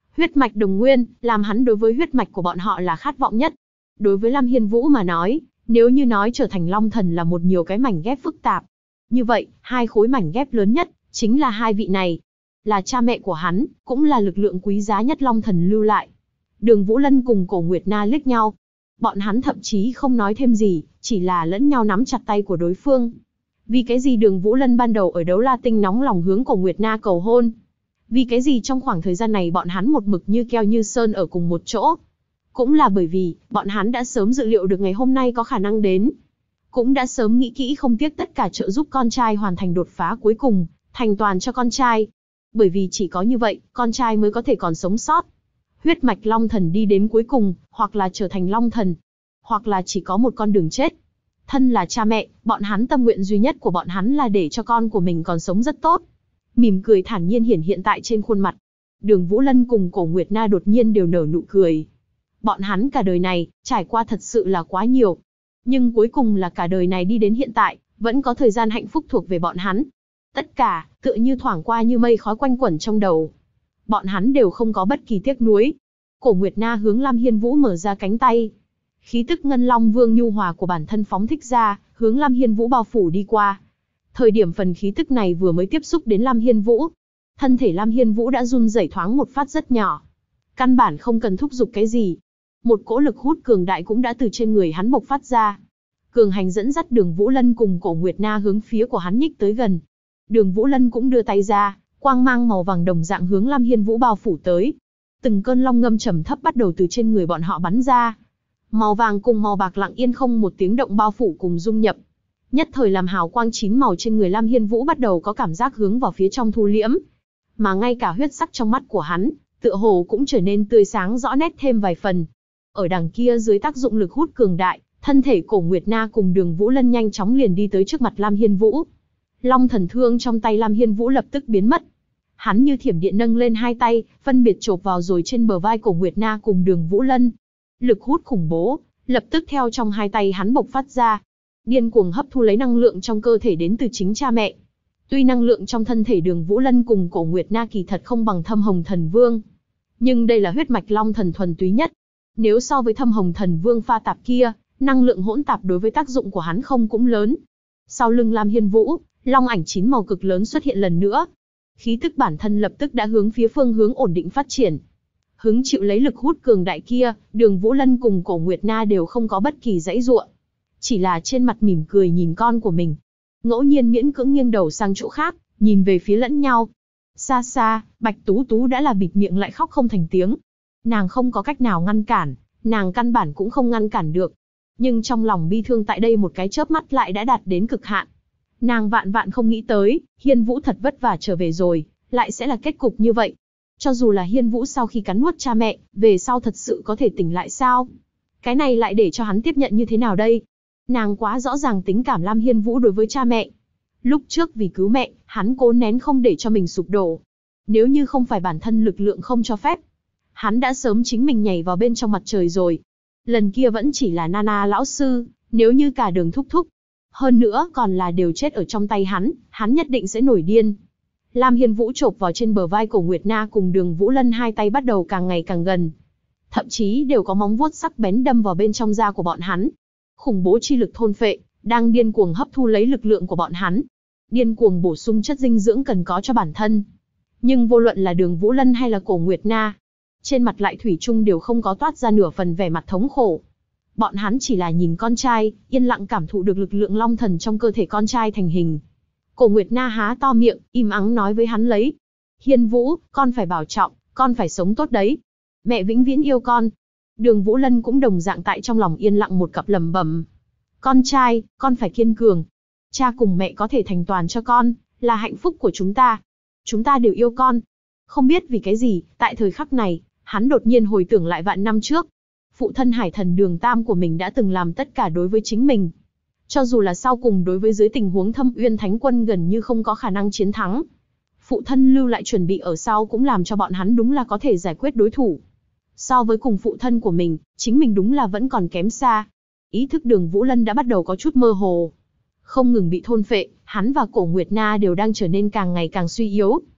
Huyết mạch đồng nguyên, làm hắn đối với huyết mạch của bọn họ là khát vọng nhất. Đối với Lam Hiên Vũ mà nói, nếu như nói trở thành Long Thần là một nhiều cái mảnh ghép phức tạp. Như vậy, hai khối mảnh ghép lớn nhất, chính là hai vị này. Là cha mẹ của hắn, cũng là lực lượng quý giá nhất Long Thần lưu lại. Đường Vũ Lân cùng Cổ Nguyệt Na liếc nhau. Bọn hắn thậm chí không nói thêm gì, chỉ là lẫn nhau nắm chặt tay của đối phương. Vì cái gì Đường Vũ Lân ban đầu ở Đấu La Tinh nóng lòng hướng Cổ Nguyệt Na cầu hôn? Vì cái gì trong khoảng thời gian này bọn hắn một mực như keo như sơn ở cùng một chỗ? Cũng là bởi vì, bọn hắn đã sớm dự liệu được ngày hôm nay có khả năng đến. Cũng đã sớm nghĩ kỹ không tiếc tất cả trợ giúp con trai hoàn thành đột phá cuối cùng, thành toàn cho con trai. Bởi vì chỉ có như vậy, con trai mới có thể còn sống sót. Huyết mạch Long Thần đi đến cuối cùng, hoặc là trở thành Long Thần, hoặc là chỉ có một con đường chết. Thân là cha mẹ, bọn hắn tâm nguyện duy nhất của bọn hắn là để cho con của mình còn sống rất tốt. Mỉm cười thản nhiên hiển hiện tại trên khuôn mặt. Đường Vũ Lân cùng Cổ Nguyệt Na đột nhiên đều nở nụ cười. Bọn hắn cả đời này, trải qua thật sự là quá nhiều. Nhưng cuối cùng là cả đời này đi đến hiện tại, vẫn có thời gian hạnh phúc thuộc về bọn hắn. Tất cả, tựa như thoảng qua như mây khói quanh quẩn trong đầu. Bọn hắn đều không có bất kỳ tiếc nuối. Cổ Nguyệt Na hướng Lam Hiên Vũ mở ra cánh tay. Khí tức Ngân Long Vương nhu hòa của bản thân phóng thích ra, hướng Lam Hiên Vũ bao phủ đi qua. Thời điểm phần khí tức này vừa mới tiếp xúc đến Lam Hiên Vũ, thân thể Lam Hiên Vũ đã run rẩy thoáng một phát rất nhỏ. Căn bản không cần thúc giục cái gì. Một cỗ lực hút cường đại cũng đã từ trên người hắn bộc phát ra. Cường hành dẫn dắt Đường Vũ Lân cùng Cổ Nguyệt Na hướng phía của hắn nhích tới gần. Đường Vũ Lân cũng đưa tay ra, quang mang màu vàng đồng dạng hướng Lam Hiên Vũ bao phủ tới. Từng cơn long ngâm trầm thấp bắt đầu từ trên người bọn họ bắn ra. Màu vàng cùng màu bạc lặng yên không một tiếng động bao phủ cùng dung nhập. Nhất thời làm hào quang chín màu trên người Lam Hiên Vũ bắt đầu có cảm giác hướng vào phía trong thu liễm. Mà ngay cả huyết sắc trong mắt của hắn, tựa hồ cũng trở nên tươi sáng rõ nét thêm vài phần. Ở đằng kia dưới tác dụng lực hút cường đại, thân thể Cổ Nguyệt Na cùng Đường Vũ Lân nhanh chóng liền đi tới trước mặt Lam Hiên Vũ. Long thần thương trong tay Lam Hiên Vũ lập tức biến mất. Hắn như thiểm điện nâng lên hai tay, phân biệt chộp vào rồi trên bờ vai Cổ Nguyệt Na cùng Đường Vũ Lân. Lực hút khủng bố, lập tức theo trong hai tay hắn bộc phát ra. Điên cuồng hấp thu lấy năng lượng trong cơ thể đến từ chính cha mẹ. Tuy năng lượng trong thân thể Đường Vũ Lân cùng Cổ Nguyệt Na kỳ thật không bằng Thâm Hồng Thần Vương, nhưng đây là huyết mạch Long Thần thuần túy nhất. Nếu so với Thâm Hồng Thần Vương pha tạp kia, năng lượng hỗn tạp đối với tác dụng của hắn không cũng lớn. Sau lưng Lam Hiên Vũ, long ảnh chín màu cực lớn xuất hiện lần nữa. Khí tức bản thân lập tức đã hướng phía phương hướng ổn định phát triển. Hứng chịu lấy lực hút cường đại kia, Đường Vũ Lân cùng Cổ Nguyệt Na đều không có bất kỳ giãy giụa, chỉ là trên mặt mỉm cười nhìn con của mình. Ngẫu nhiên miễn cưỡng nghiêng đầu sang chỗ khác, nhìn về phía lẫn nhau. Xa xa, Bạch Tú Tú đã là bịt miệng lại khóc không thành tiếng. Nàng không có cách nào ngăn cản, nàng căn bản cũng không ngăn cản được. Nhưng trong lòng bi thương tại đây một cái chớp mắt lại đã đạt đến cực hạn. Nàng vạn vạn không nghĩ tới, Hiên Vũ thật vất vả trở về rồi, lại sẽ là kết cục như vậy. Cho dù là Hiên Vũ sau khi cắn nuốt cha mẹ, về sau thật sự có thể tỉnh lại sao? Cái này lại để cho hắn tiếp nhận như thế nào đây? Nàng quá rõ ràng tính cảm Lam Hiên Vũ đối với cha mẹ. Lúc trước vì cứu mẹ, hắn cố nén không để cho mình sụp đổ. Nếu như không phải bản thân lực lượng không cho phép, hắn đã sớm chính mình nhảy vào bên trong mặt trời rồi. Lần kia vẫn chỉ là Nana lão sư, nếu như cả Đường thúc thúc, hơn nữa còn là đều chết ở trong tay hắn nhất định sẽ nổi điên. Lam Hiên Vũ chộp vào trên bờ vai Cổ Nguyệt Na cùng Đường Vũ Lân, hai tay bắt đầu càng ngày càng gần. Thậm chí đều có móng vuốt sắc bén đâm vào bên trong da của bọn hắn. Khủng bố chi lực thôn phệ, đang điên cuồng hấp thu lấy lực lượng của bọn hắn. Điên cuồng bổ sung chất dinh dưỡng cần có cho bản thân. Nhưng vô luận là Đường Vũ Lân hay là Cổ Nguyệt Na, trên mặt lại thủy chung đều không có toát ra nửa phần vẻ mặt thống khổ. Bọn hắn chỉ là nhìn con trai, yên lặng cảm thụ được lực lượng long thần trong cơ thể con trai thành hình. Cổ Nguyệt Na há to miệng, im ắng nói với hắn lấy. Hiên Vũ, con phải bảo trọng, con phải sống tốt đấy. Mẹ vĩnh viễn yêu con. Đường Vũ Lân cũng đồng dạng tại trong lòng yên lặng một cặp lẩm bẩm. Con trai, con phải kiên cường. Cha cùng mẹ có thể thành toàn cho con, là hạnh phúc của chúng ta. Chúng ta đều yêu con. Không biết vì cái gì, tại thời khắc này, hắn đột nhiên hồi tưởng lại vạn năm trước. Phụ thân Hải Thần Đường Tam của mình đã từng làm tất cả đối với chính mình. Cho dù là sau cùng đối với dưới tình huống Thâm Uyên Thánh Quân gần như không có khả năng chiến thắng, phụ thân lưu lại chuẩn bị ở sau cũng làm cho bọn hắn đúng là có thể giải quyết đối thủ. So với cùng phụ thân của mình, chính mình đúng là vẫn còn kém xa. Ý thức Đường Vũ Lân đã bắt đầu có chút mơ hồ. Không ngừng bị thôn phệ, hắn và Cổ Nguyệt Na đều đang trở nên càng ngày càng suy yếu.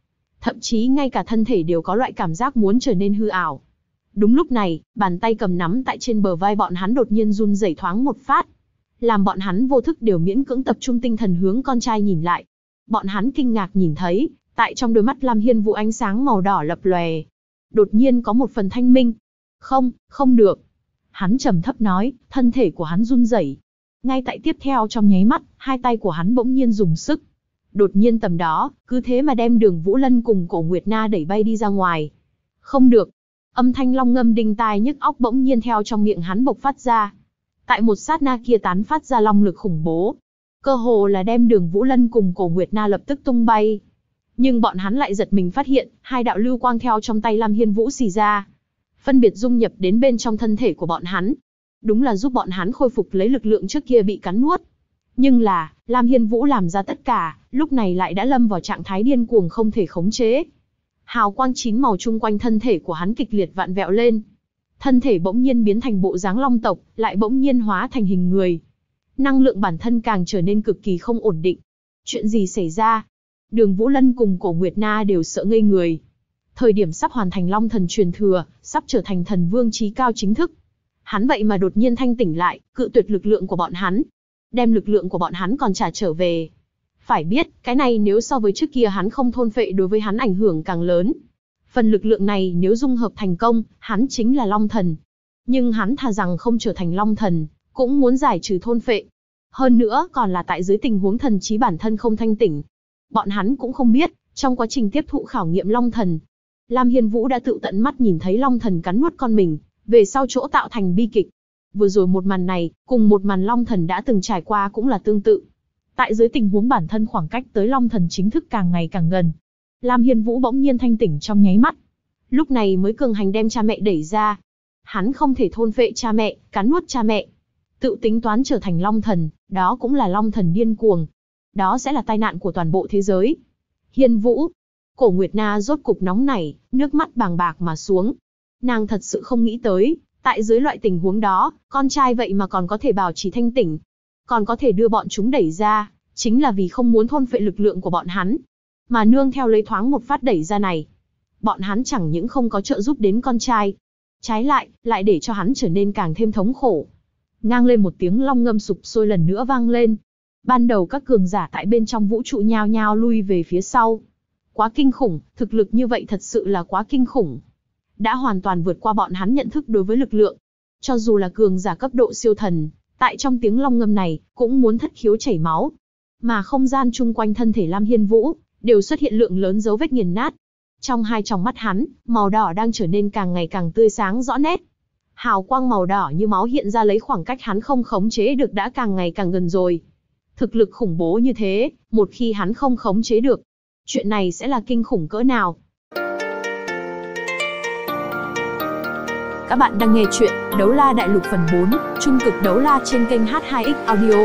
thậm chí ngay cả thân thể đều có loại cảm giác muốn trở nên hư ảo. Đúng lúc này, bàn tay cầm nắm tại trên bờ vai bọn hắn đột nhiên run rẩy thoáng một phát, làm bọn hắn vô thức đều miễn cưỡng tập trung tinh thần hướng con trai nhìn lại. Bọn hắn kinh ngạc nhìn thấy, tại trong đôi mắt Lam Hiên Vũ ánh sáng màu đỏ lập lòe. Đột nhiên có một phần thanh minh. Không, không được. Hắn trầm thấp nói, thân thể của hắn run rẩy. Ngay tại tiếp theo trong nháy mắt, hai tay của hắn bỗng nhiên dùng sức. Đột nhiên tầm đó, cứ thế mà đem Đường Vũ Lân cùng Cổ Nguyệt Na đẩy bay đi ra ngoài. Không được. Âm thanh long ngâm đinh tai nhức óc bỗng nhiên theo trong miệng hắn bộc phát ra. Tại một sát na kia tán phát ra long lực khủng bố. Cơ hồ là đem Đường Vũ Lân cùng Cổ Nguyệt Na lập tức tung bay. Nhưng bọn hắn lại giật mình phát hiện, hai đạo lưu quang theo trong tay Lam Hiên Vũ xì ra, phân biệt dung nhập đến bên trong thân thể của bọn hắn. Đúng là giúp bọn hắn khôi phục lấy lực lượng trước kia bị cắn nuốt. Nhưng là, Lam Hiên Vũ làm ra tất cả, lúc này lại đã lâm vào trạng thái điên cuồng không thể khống chế. Hào quang chín màu chung quanh thân thể của hắn kịch liệt vặn vẹo lên. Thân thể bỗng nhiên biến thành bộ dáng long tộc, lại bỗng nhiên hóa thành hình người. Năng lượng bản thân càng trở nên cực kỳ không ổn định. Chuyện gì xảy ra? Đường Vũ Lân cùng Cổ Nguyệt Na đều sợ ngây người. Thời điểm sắp hoàn thành Long Thần truyền thừa, sắp trở thành thần vương chí cao chính thức. Hắn vậy mà đột nhiên thanh tỉnh lại, cự tuyệt lực lượng của bọn hắn. Đem lực lượng của bọn hắn còn trả trở về. Phải biết, cái này nếu so với trước kia hắn không thôn phệ đối với hắn ảnh hưởng càng lớn. Phần lực lượng này nếu dung hợp thành công, hắn chính là Long Thần. Nhưng hắn thà rằng không trở thành Long Thần, cũng muốn giải trừ thôn phệ. Hơn nữa còn là tại dưới tình huống thần trí bản thân không thanh tỉnh. Bọn hắn cũng không biết, trong quá trình tiếp thụ khảo nghiệm Long Thần, Lam Hiên Vũ đã tự tận mắt nhìn thấy Long Thần cắn nuốt con mình, về sau chỗ tạo thành bi kịch. Vừa rồi một màn này, cùng một màn Long Thần đã từng trải qua cũng là tương tự. Tại dưới tình huống bản thân khoảng cách tới Long Thần chính thức càng ngày càng gần, Lam Hiên Vũ bỗng nhiên thanh tỉnh trong nháy mắt. Lúc này mới cường hành đem cha mẹ đẩy ra. Hắn không thể thôn phệ cha mẹ, cắn nuốt cha mẹ. Tự tính toán trở thành Long Thần, đó cũng là Long Thần điên cuồng. Đó sẽ là tai nạn của toàn bộ thế giới. Hiên Vũ. Cổ Nguyệt Na rốt cục nóng nảy, nước mắt bàng bạc mà xuống. Nàng thật sự không nghĩ tới, tại dưới loại tình huống đó, con trai vậy mà còn có thể bảo trì thanh tỉnh. Còn có thể đưa bọn chúng đẩy ra, chính là vì không muốn thôn phệ lực lượng của bọn hắn. Mà nương theo lấy thoáng một phát đẩy ra này. Bọn hắn chẳng những không có trợ giúp đến con trai. Trái lại, lại để cho hắn trở nên càng thêm thống khổ. Ngang lên một tiếng long ngâm sụp sôi lần nữa vang lên. Ban đầu các cường giả tại bên trong vũ trụ nhao nhao lui về phía sau. Quá kinh khủng, thực lực như vậy thật sự là quá kinh khủng. Đã hoàn toàn vượt qua bọn hắn nhận thức đối với lực lượng. Cho dù là cường giả cấp độ siêu thần, tại trong tiếng long ngâm này, cũng muốn thất khiếu chảy máu. Mà không gian chung quanh thân thể Lam Hiên Vũ, đều xuất hiện lượng lớn dấu vết nghiền nát. Trong hai tròng mắt hắn, màu đỏ đang trở nên càng ngày càng tươi sáng rõ nét. Hào quang màu đỏ như máu hiện ra lấy khoảng cách hắn không khống chế được đã càng ngày càng gần rồi. Thực lực khủng bố như thế, một khi hắn không khống chế được, chuyện này sẽ là kinh khủng cỡ nào. Các bạn đang nghe chuyện Đấu La Đại Lục phần 4, Trung cực đấu la trên kênh H2X Audio.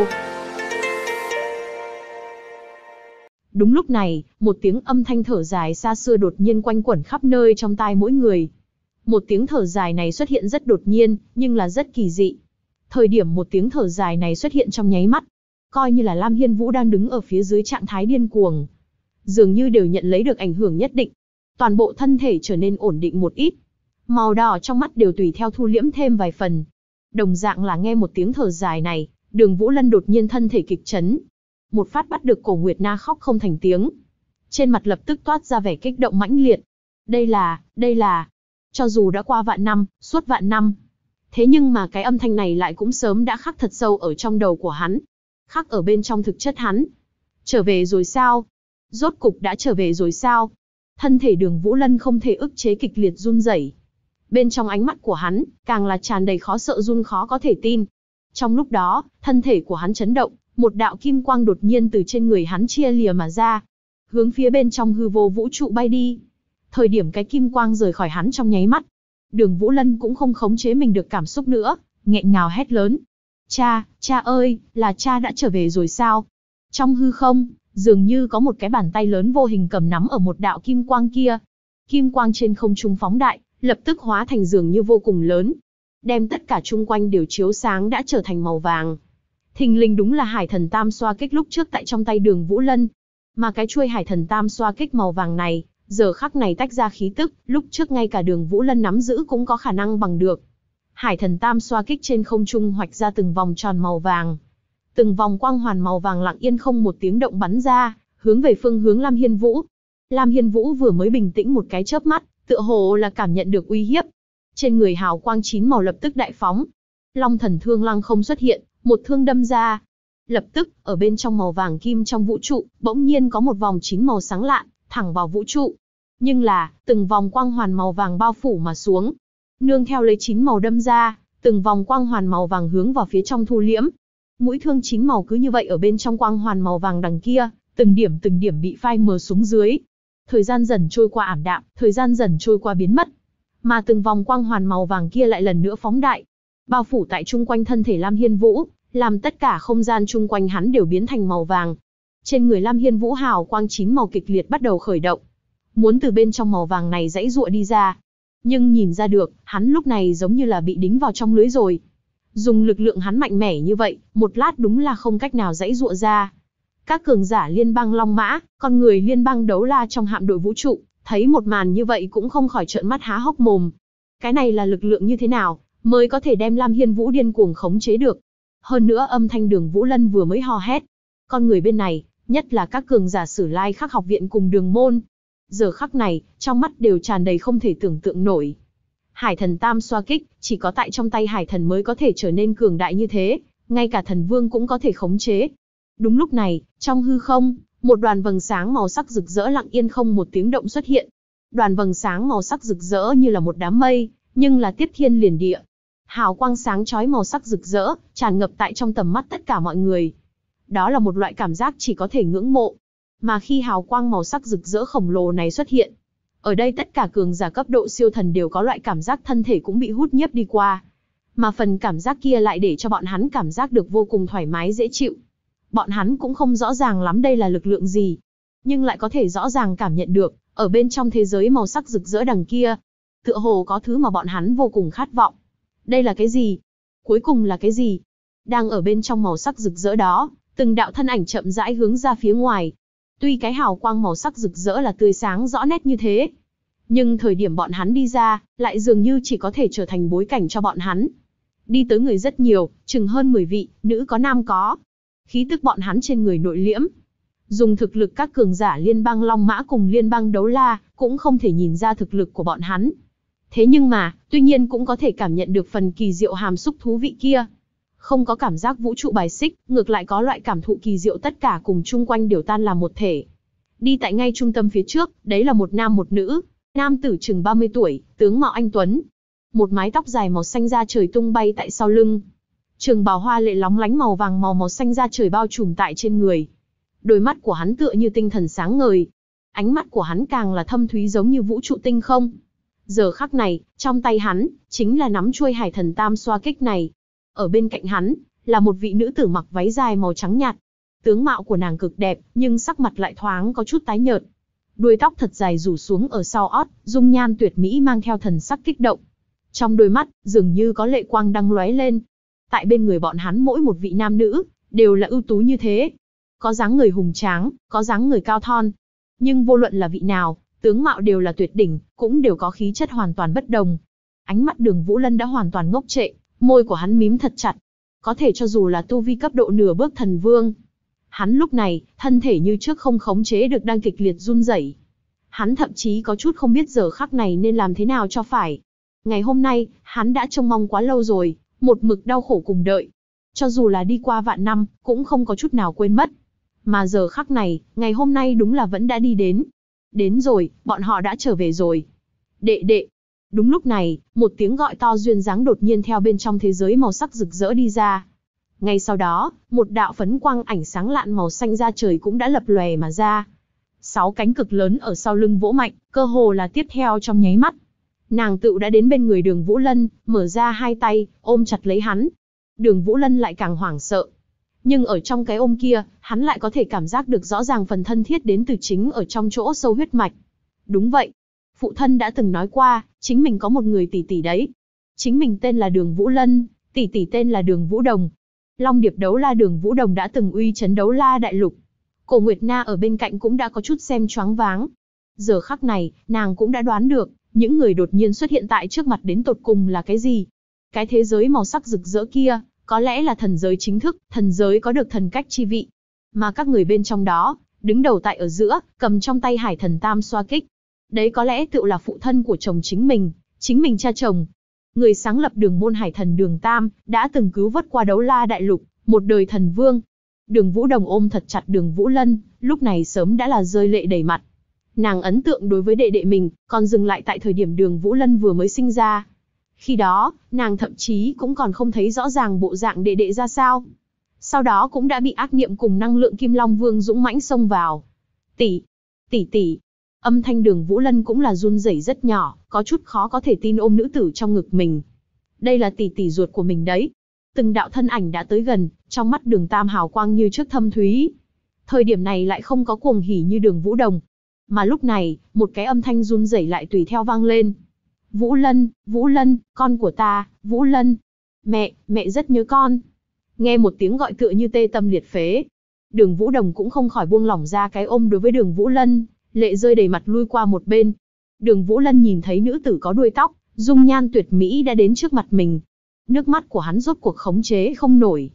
Đúng lúc này, một tiếng âm thanh thở dài xa xưa đột nhiên quanh quẩn khắp nơi trong tai mỗi người. Một tiếng thở dài này xuất hiện rất đột nhiên, nhưng là rất kỳ dị. Thời điểm một tiếng thở dài này xuất hiện trong nháy mắt, coi như là Lam Hiên Vũ đang đứng ở phía dưới trạng thái điên cuồng, dường như đều nhận lấy được ảnh hưởng nhất định. Toàn bộ thân thể trở nên ổn định một ít. Màu đỏ trong mắt đều tùy theo thu liễm thêm vài phần. Đồng dạng là nghe một tiếng thở dài này, Đường Vũ Lân đột nhiên thân thể kịch chấn. Một phát bắt được Cổ Nguyệt Na khóc không thành tiếng. Trên mặt lập tức toát ra vẻ kích động mãnh liệt. Đây là... Cho dù đã qua vạn năm, suốt vạn năm. Thế nhưng mà cái âm thanh này lại cũng sớm đã khắc thật sâu ở trong đầu của hắn. Khắc ở bên trong thực chất hắn. Trở về rồi sao? Rốt cục đã trở về rồi sao? Thân thể Đường Vũ Lân không thể ức chế kịch liệt run rẩy. Bên trong ánh mắt của hắn, càng là tràn đầy khó sợ run khó có thể tin. Trong lúc đó, thân thể của hắn chấn động, một đạo kim quang đột nhiên từ trên người hắn chia lìa mà ra, hướng phía bên trong hư vô vũ trụ bay đi. Thời điểm cái kim quang rời khỏi hắn trong nháy mắt, Đường Vũ Lân cũng không khống chế mình được cảm xúc nữa, nghẹn ngào hét lớn. Cha ơi, là cha đã trở về rồi sao? Trong hư không, dường như có một cái bàn tay lớn vô hình cầm nắm ở một đạo kim quang kia. Kim quang trên không trung phóng đại, lập tức hóa thành dường như vô cùng lớn, đem tất cả chung quanh đều chiếu sáng đã trở thành màu vàng. Thình lình đúng là Hải Thần Tam Xoa Kích lúc trước tại trong tay Đường Vũ Lân. Mà cái chuôi Hải Thần Tam Xoa Kích màu vàng này, Giờ khắc này tách ra khí tức, lúc trước ngay cả Đường Vũ Lân nắm giữ cũng có khả năng bằng được. Hải Thần Tam xoa kích trên không trung hoạch ra từng vòng tròn màu vàng. Từng vòng quang hoàn màu vàng lặng yên không một tiếng động bắn ra, hướng về phương hướng Lam Hiên Vũ. Lam Hiên Vũ vừa mới bình tĩnh một cái chớp mắt, tựa hồ là cảm nhận được uy hiếp. Trên người hào quang 9 màu lập tức đại phóng. Long Thần Thương Lăng không xuất hiện, một thương đâm ra. Lập tức, ở bên trong màu vàng kim trong vũ trụ, bỗng nhiên có một vòng 9 màu sáng lạn, thẳng vào vũ trụ. Nhưng là, từng vòng quang hoàn màu vàng bao phủ mà xuống. Nương theo lấy 9 màu đâm ra, từng vòng quang hoàn màu vàng hướng vào phía trong thu liễm. Mũi thương 9 màu cứ như vậy ở bên trong quang hoàn màu vàng đằng kia, từng điểm bị phai mờ xuống dưới. Thời gian dần trôi qua ảm đạm, thời gian dần trôi qua biến mất. Mà từng vòng quang hoàn màu vàng kia lại lần nữa phóng đại, bao phủ tại chung quanh thân thể Lam Hiên Vũ, làm tất cả không gian chung quanh hắn đều biến thành màu vàng. Trên người Lam Hiên Vũ hào quang 9 màu kịch liệt bắt đầu khởi động, muốn từ bên trong màu vàng này giãy giụa đi ra. Nhưng nhìn ra được, hắn lúc này giống như là bị đính vào trong lưới rồi. Dùng lực lượng hắn mạnh mẽ như vậy, một lát đúng là không cách nào giãy giụa ra. Các cường giả liên bang Long Mã, con người liên bang Đấu La trong hạm đội vũ trụ, thấy một màn như vậy cũng không khỏi trợn mắt há hốc mồm. Cái này là lực lượng như thế nào, mới có thể đem Lam Hiên Vũ điên cuồng khống chế được. Hơn nữa âm thanh Đường Vũ Lân vừa mới hò hét. Con người bên này, nhất là các cường giả Sử Lai Khắc học viện cùng Đường môn. Giờ khắc này, trong mắt đều tràn đầy không thể tưởng tượng nổi. Hải Thần Tam xoa kích, chỉ có tại trong tay Hải Thần mới có thể trở nên cường đại như thế, ngay cả Thần Vương cũng có thể khống chế. Đúng lúc này, trong hư không, một đoàn vầng sáng màu sắc rực rỡ lặng yên không một tiếng động xuất hiện. Đoàn vầng sáng màu sắc rực rỡ như là một đám mây, nhưng là tiếp thiên liền địa. Hào quang sáng chói màu sắc rực rỡ, tràn ngập tại trong tầm mắt tất cả mọi người. Đó là một loại cảm giác chỉ có thể ngưỡng mộ. Mà khi hào quang màu sắc rực rỡ khổng lồ này xuất hiện, ở đây tất cả cường giả cấp độ siêu thần đều có loại cảm giác thân thể cũng bị hút nhiếp đi qua. Mà phần cảm giác kia lại để cho bọn hắn cảm giác được vô cùng thoải mái dễ chịu. Bọn hắn cũng không rõ ràng lắm đây là lực lượng gì, nhưng lại có thể rõ ràng cảm nhận được, ở bên trong thế giới màu sắc rực rỡ đằng kia, tựa hồ có thứ mà bọn hắn vô cùng khát vọng. Đây là cái gì? Cuối cùng là cái gì? Đang ở bên trong màu sắc rực rỡ đó, từng đạo thân ảnh chậm rãi hướng ra phía ngoài. Tuy cái hào quang màu sắc rực rỡ là tươi sáng rõ nét như thế, nhưng thời điểm bọn hắn đi ra, lại dường như chỉ có thể trở thành bối cảnh cho bọn hắn. Đi tới người rất nhiều, chừng hơn 10 vị, nữ có nam có. Khí tức bọn hắn trên người nội liễm. Dùng thực lực các cường giả liên bang Long Mã cùng liên bang Đấu La, cũng không thể nhìn ra thực lực của bọn hắn. Thế nhưng mà, tuy nhiên cũng có thể cảm nhận được phần kỳ diệu hàm xúc thú vị kia. Không có cảm giác vũ trụ bài xích, ngược lại có loại cảm thụ kỳ diệu tất cả cùng chung quanh đều tan làm một thể. Đi tại ngay trung tâm phía trước, đấy là một nam một nữ. Nam tử chừng 30 tuổi, tướng mạo anh tuấn. Một mái tóc dài màu xanh da trời tung bay tại sau lưng. Trường bào hoa lệ lóng lánh màu vàng màu xanh da trời bao trùm tại trên người. Đôi mắt của hắn tựa như tinh thần sáng ngời. Ánh mắt của hắn càng là thâm thúy giống như vũ trụ tinh không. Giờ khắc này, trong tay hắn, chính là nắm chuôi Hải Thần Tam xoa kích này. Ở bên cạnh hắn, là một vị nữ tử mặc váy dài màu trắng nhạt. Tướng mạo của nàng cực đẹp, nhưng sắc mặt lại thoáng có chút tái nhợt. Đuôi tóc thật dài rủ xuống ở sau ót, dung nhan tuyệt mỹ mang theo thần sắc kích động. Trong đôi mắt, dường như có lệ quang đang lóe lên. Tại bên người bọn hắn mỗi một vị nam nữ, đều là ưu tú như thế. Có dáng người hùng tráng, có dáng người cao thon. Nhưng vô luận là vị nào, tướng mạo đều là tuyệt đỉnh, cũng đều có khí chất hoàn toàn bất đồng. Ánh mắt Đường Vũ Lân đã hoàn toàn ngốc trệ, môi của hắn mím thật chặt. Có thể cho dù là tu vi cấp độ nửa bước thần vương, hắn lúc này, thân thể như trước không khống chế được đang kịch liệt run rẩy. Hắn thậm chí có chút không biết giờ khắc này nên làm thế nào cho phải. Ngày hôm nay, hắn đã trông mong quá lâu rồi, một mực đau khổ cùng đợi. Cho dù là đi qua vạn năm, cũng không có chút nào quên mất. Mà giờ khắc này, ngày hôm nay đúng là vẫn đã đi đến. Đến rồi, bọn họ đã trở về rồi. Đệ đệ. Đúng lúc này, một tiếng gọi to duyên dáng đột nhiên theo bên trong thế giới màu sắc rực rỡ đi ra. Ngay sau đó, một đạo phấn quang ảnh sáng lạn màu xanh da trời cũng đã lập lòe mà ra. 6 cánh cực lớn ở sau lưng vỗ mạnh, cơ hồ là tiếp theo trong nháy mắt. Nàng tựu đã đến bên người Đường Vũ Lân, mở ra hai tay, ôm chặt lấy hắn. Đường Vũ Lân lại càng hoảng sợ. Nhưng ở trong cái ôm kia, hắn lại có thể cảm giác được rõ ràng phần thân thiết đến từ chính ở trong chỗ sâu huyết mạch. Đúng vậy. Phụ thân đã từng nói qua, chính mình có một người tỷ tỷ đấy. Chính mình tên là Đường Vũ Lân, tỷ tỷ tên là Đường Vũ Đồng. Long Điệp Đấu La Đường Vũ Đồng đã từng uy chấn Đấu La đại lục. Cổ Nguyệt Na ở bên cạnh cũng đã có chút xem choáng váng. Giờ khắc này, nàng cũng đã đoán được, những người đột nhiên xuất hiện tại trước mặt đến tột cùng là cái gì. Cái thế giới màu sắc rực rỡ kia, có lẽ là thần giới chính thức, thần giới có được thần cách chi vị. Mà các người bên trong đó, đứng đầu tại ở giữa, cầm trong tay hải thần tam xoa kích. Đấy có lẽ tựu là phụ thân của chồng chính mình cha chồng. Người sáng lập đường môn hải thần Đường Tam, đã từng cứu vớt qua Đấu La Đại Lục, một đời thần vương. Đường Vũ Đồng ôm thật chặt Đường Vũ Lân, lúc này sớm đã là rơi lệ đầy mặt. Nàng ấn tượng đối với đệ đệ mình, còn dừng lại tại thời điểm Đường Vũ Lân vừa mới sinh ra. Khi đó, nàng thậm chí cũng còn không thấy rõ ràng bộ dạng đệ đệ ra sao. Sau đó cũng đã bị ác niệm cùng năng lượng Kim Long Vương dũng mãnh xông vào. Tỷ. Âm thanh Đường Vũ Lân cũng là run rẩy rất nhỏ, có chút khó có thể tin ôm nữ tử trong ngực mình. Đây là tỷ ruột của mình đấy. Từng đạo thân ảnh đã tới gần, trong mắt Đường Tam hào quang như trước thâm thúy. Thời điểm này lại không có cuồng hỉ như Đường Vũ Đồng. Mà lúc này, một cái âm thanh run rẩy lại tùy theo vang lên. Vũ Lân, con của ta, Vũ Lân. Mẹ rất nhớ con. Nghe một tiếng gọi tựa như tê tâm liệt phế. Đường Vũ Đồng cũng không khỏi buông lỏng ra cái ôm đối với Đường Vũ Lân, lệ rơi đầy mặt lui qua một bên. Đường Vũ Lân nhìn thấy nữ tử có đuôi tóc, dung nhan tuyệt mỹ đã đến trước mặt mình. Nước mắt của hắn rốt cuộc khống chế không nổi.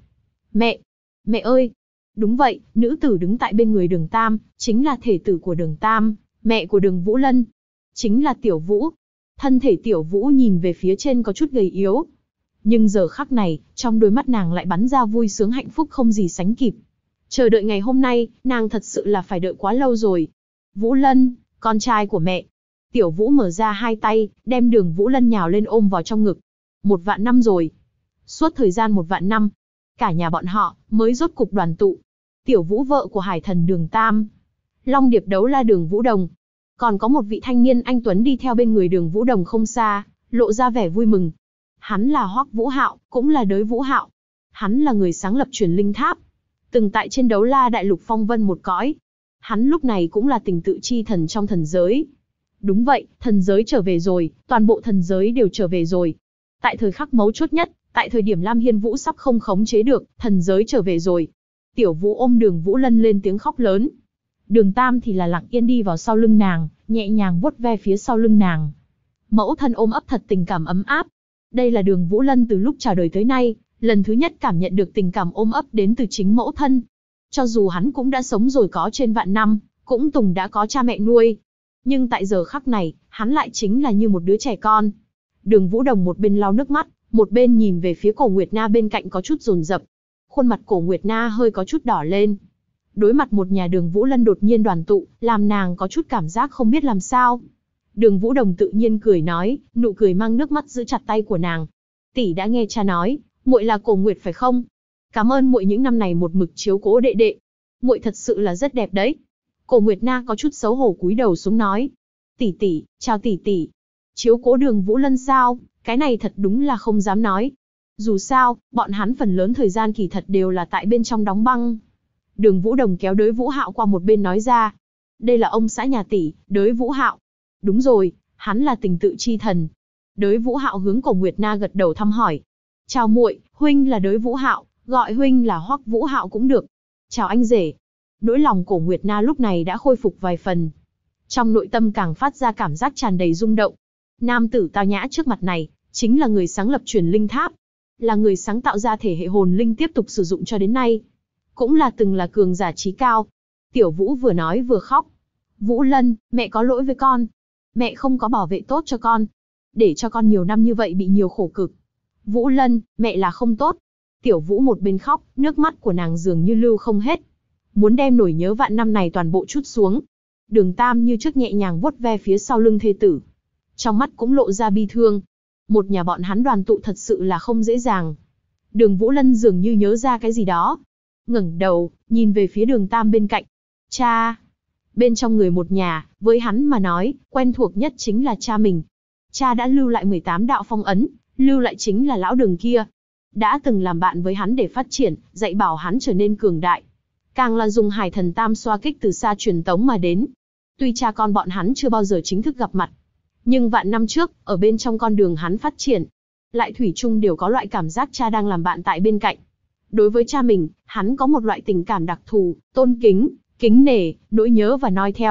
Mẹ ơi! Đúng vậy, nữ tử đứng tại bên người Đường Tam, chính là thể tử của Đường Tam, mẹ của Đường Vũ Lân. Chính là Tiểu Vũ. Thân thể Tiểu Vũ nhìn về phía trên có chút gầy yếu. Nhưng giờ khắc này, trong đôi mắt nàng lại bắn ra vui sướng hạnh phúc không gì sánh kịp. Chờ đợi ngày hôm nay, nàng thật sự là phải đợi quá lâu rồi. Vũ Lân, con trai của mẹ. Tiểu Vũ mở ra hai tay, đem Đường Vũ Lân nhào lên ôm vào trong ngực. 1.000 năm rồi. Suốt thời gian 1.000 năm, cả nhà bọn họ mới rốt cục đoàn tụ. Tiểu Vũ vợ của hải thần Đường Tam, Long Điệp Đấu La Đường Vũ Đồng. Còn có một vị thanh niên anh tuấn đi theo bên người Đường Vũ Đồng không xa, lộ ra vẻ vui mừng. Hắn là Hoắc Vũ Hạo, cũng là Đới Vũ Hạo. Hắn là người sáng lập Truyền Linh Tháp, từng tại trên Đấu La Đại Lục phong vân một cõi. Hắn lúc này cũng là tình tự chi thần trong thần giới. Đúng vậy, thần giới trở về rồi, toàn bộ thần giới đều trở về rồi. Tại thời khắc mấu chốt nhất, tại thời điểm Lam Hiên Vũ sắp không khống chế được, thần giới trở về rồi. Tiểu Vũ ôm Đường Vũ Lân lên tiếng khóc lớn. Đường Tam thì là lặng yên đi vào sau lưng nàng, nhẹ nhàng vuốt ve phía sau lưng nàng. Mẫu thân ôm ấp thật tình cảm ấm áp. Đây là Đường Vũ Lân từ lúc chào đời tới nay, lần thứ nhất cảm nhận được tình cảm ôm ấp đến từ chính mẫu thân. Cho dù hắn cũng đã sống rồi có trên vạn năm, cũng từng đã có cha mẹ nuôi. Nhưng tại giờ khắc này, hắn lại chính là như một đứa trẻ con. Đường Vũ Đồng một bên lau nước mắt, một bên nhìn về phía Cổ Nguyệt Na bên cạnh có chút dồn dập. Khuôn mặt Cổ Nguyệt Na hơi có chút đỏ lên. Đối mặt một nhà Đường Vũ Lân đột nhiên đoàn tụ, làm nàng có chút cảm giác không biết làm sao. Đường Vũ Đồng tự nhiên cười nói, nụ cười mang nước mắt giữ chặt tay của nàng. Tỷ đã nghe cha nói, muội là Cổ Nguyệt phải không? Cảm ơn muội những năm này một mực chiếu cố đệ đệ. Muội thật sự là rất đẹp đấy. Cổ Nguyệt Na có chút xấu hổ cúi đầu xuống nói. Tỷ, chào tỷ. Chiếu cố Đường Vũ Lân sao? Cái này thật đúng là không dám nói. Dù sao, bọn hắn phần lớn thời gian kỳ thật đều là tại bên trong đóng băng. Đường Vũ Đồng kéo Đới Vũ Hạo qua một bên nói ra. Đây là ông xã nhà tỷ, Đới Vũ Hạo. Đúng rồi, hắn là tình tự chi thần. Đới Vũ Hạo hướng Cổ Nguyệt Na gật đầu thăm hỏi. Chào muội, huynh là Đới Vũ Hạo, gọi huynh là Hoắc Vũ Hạo cũng được. Chào anh rể. Nỗi lòng Cổ Nguyệt Na lúc này đã khôi phục vài phần. Trong nội tâm càng phát ra cảm giác tràn đầy rung động. Nam tử tao nhã trước mặt này, chính là người sáng lập Truyền Linh Tháp. Là người sáng tạo ra thể hệ hồn linh tiếp tục sử dụng cho đến nay. Cũng là từng là cường giả trí cao. Tiểu Vũ vừa nói vừa khóc. Vũ Lân, mẹ có lỗi với con. Mẹ không có bảo vệ tốt cho con. Để cho con nhiều năm như vậy bị nhiều khổ cực. Vũ Lân, mẹ là không tốt. Tiểu Vũ một bên khóc, nước mắt của nàng dường như lưu không hết. Muốn đem nỗi nhớ vạn năm này toàn bộ trút xuống. Đường Tam như trước nhẹ nhàng vuốt ve phía sau lưng thê tử. Trong mắt cũng lộ ra bi thương. Một nhà bọn hắn đoàn tụ thật sự là không dễ dàng. Đường Vũ Lân dường như nhớ ra cái gì đó. Ngẩng đầu, nhìn về phía Đường Tam bên cạnh. Cha! Bên trong người một nhà, với hắn mà nói, quen thuộc nhất chính là cha mình. Cha đã lưu lại 18 đạo phong ấn, lưu lại chính là lão Đường kia. Đã từng làm bạn với hắn để phát triển, dạy bảo hắn trở nên cường đại. Càng là dùng hải thần tam xoa kích từ xa truyền tống mà đến. Tuy cha con bọn hắn chưa bao giờ chính thức gặp mặt, nhưng vạn năm trước, ở bên trong con đường hắn phát triển, lại thủy chung đều có loại cảm giác cha đang làm bạn tại bên cạnh. Đối với cha mình, hắn có một loại tình cảm đặc thù, tôn kính, kính nể, nỗi nhớ và noi theo.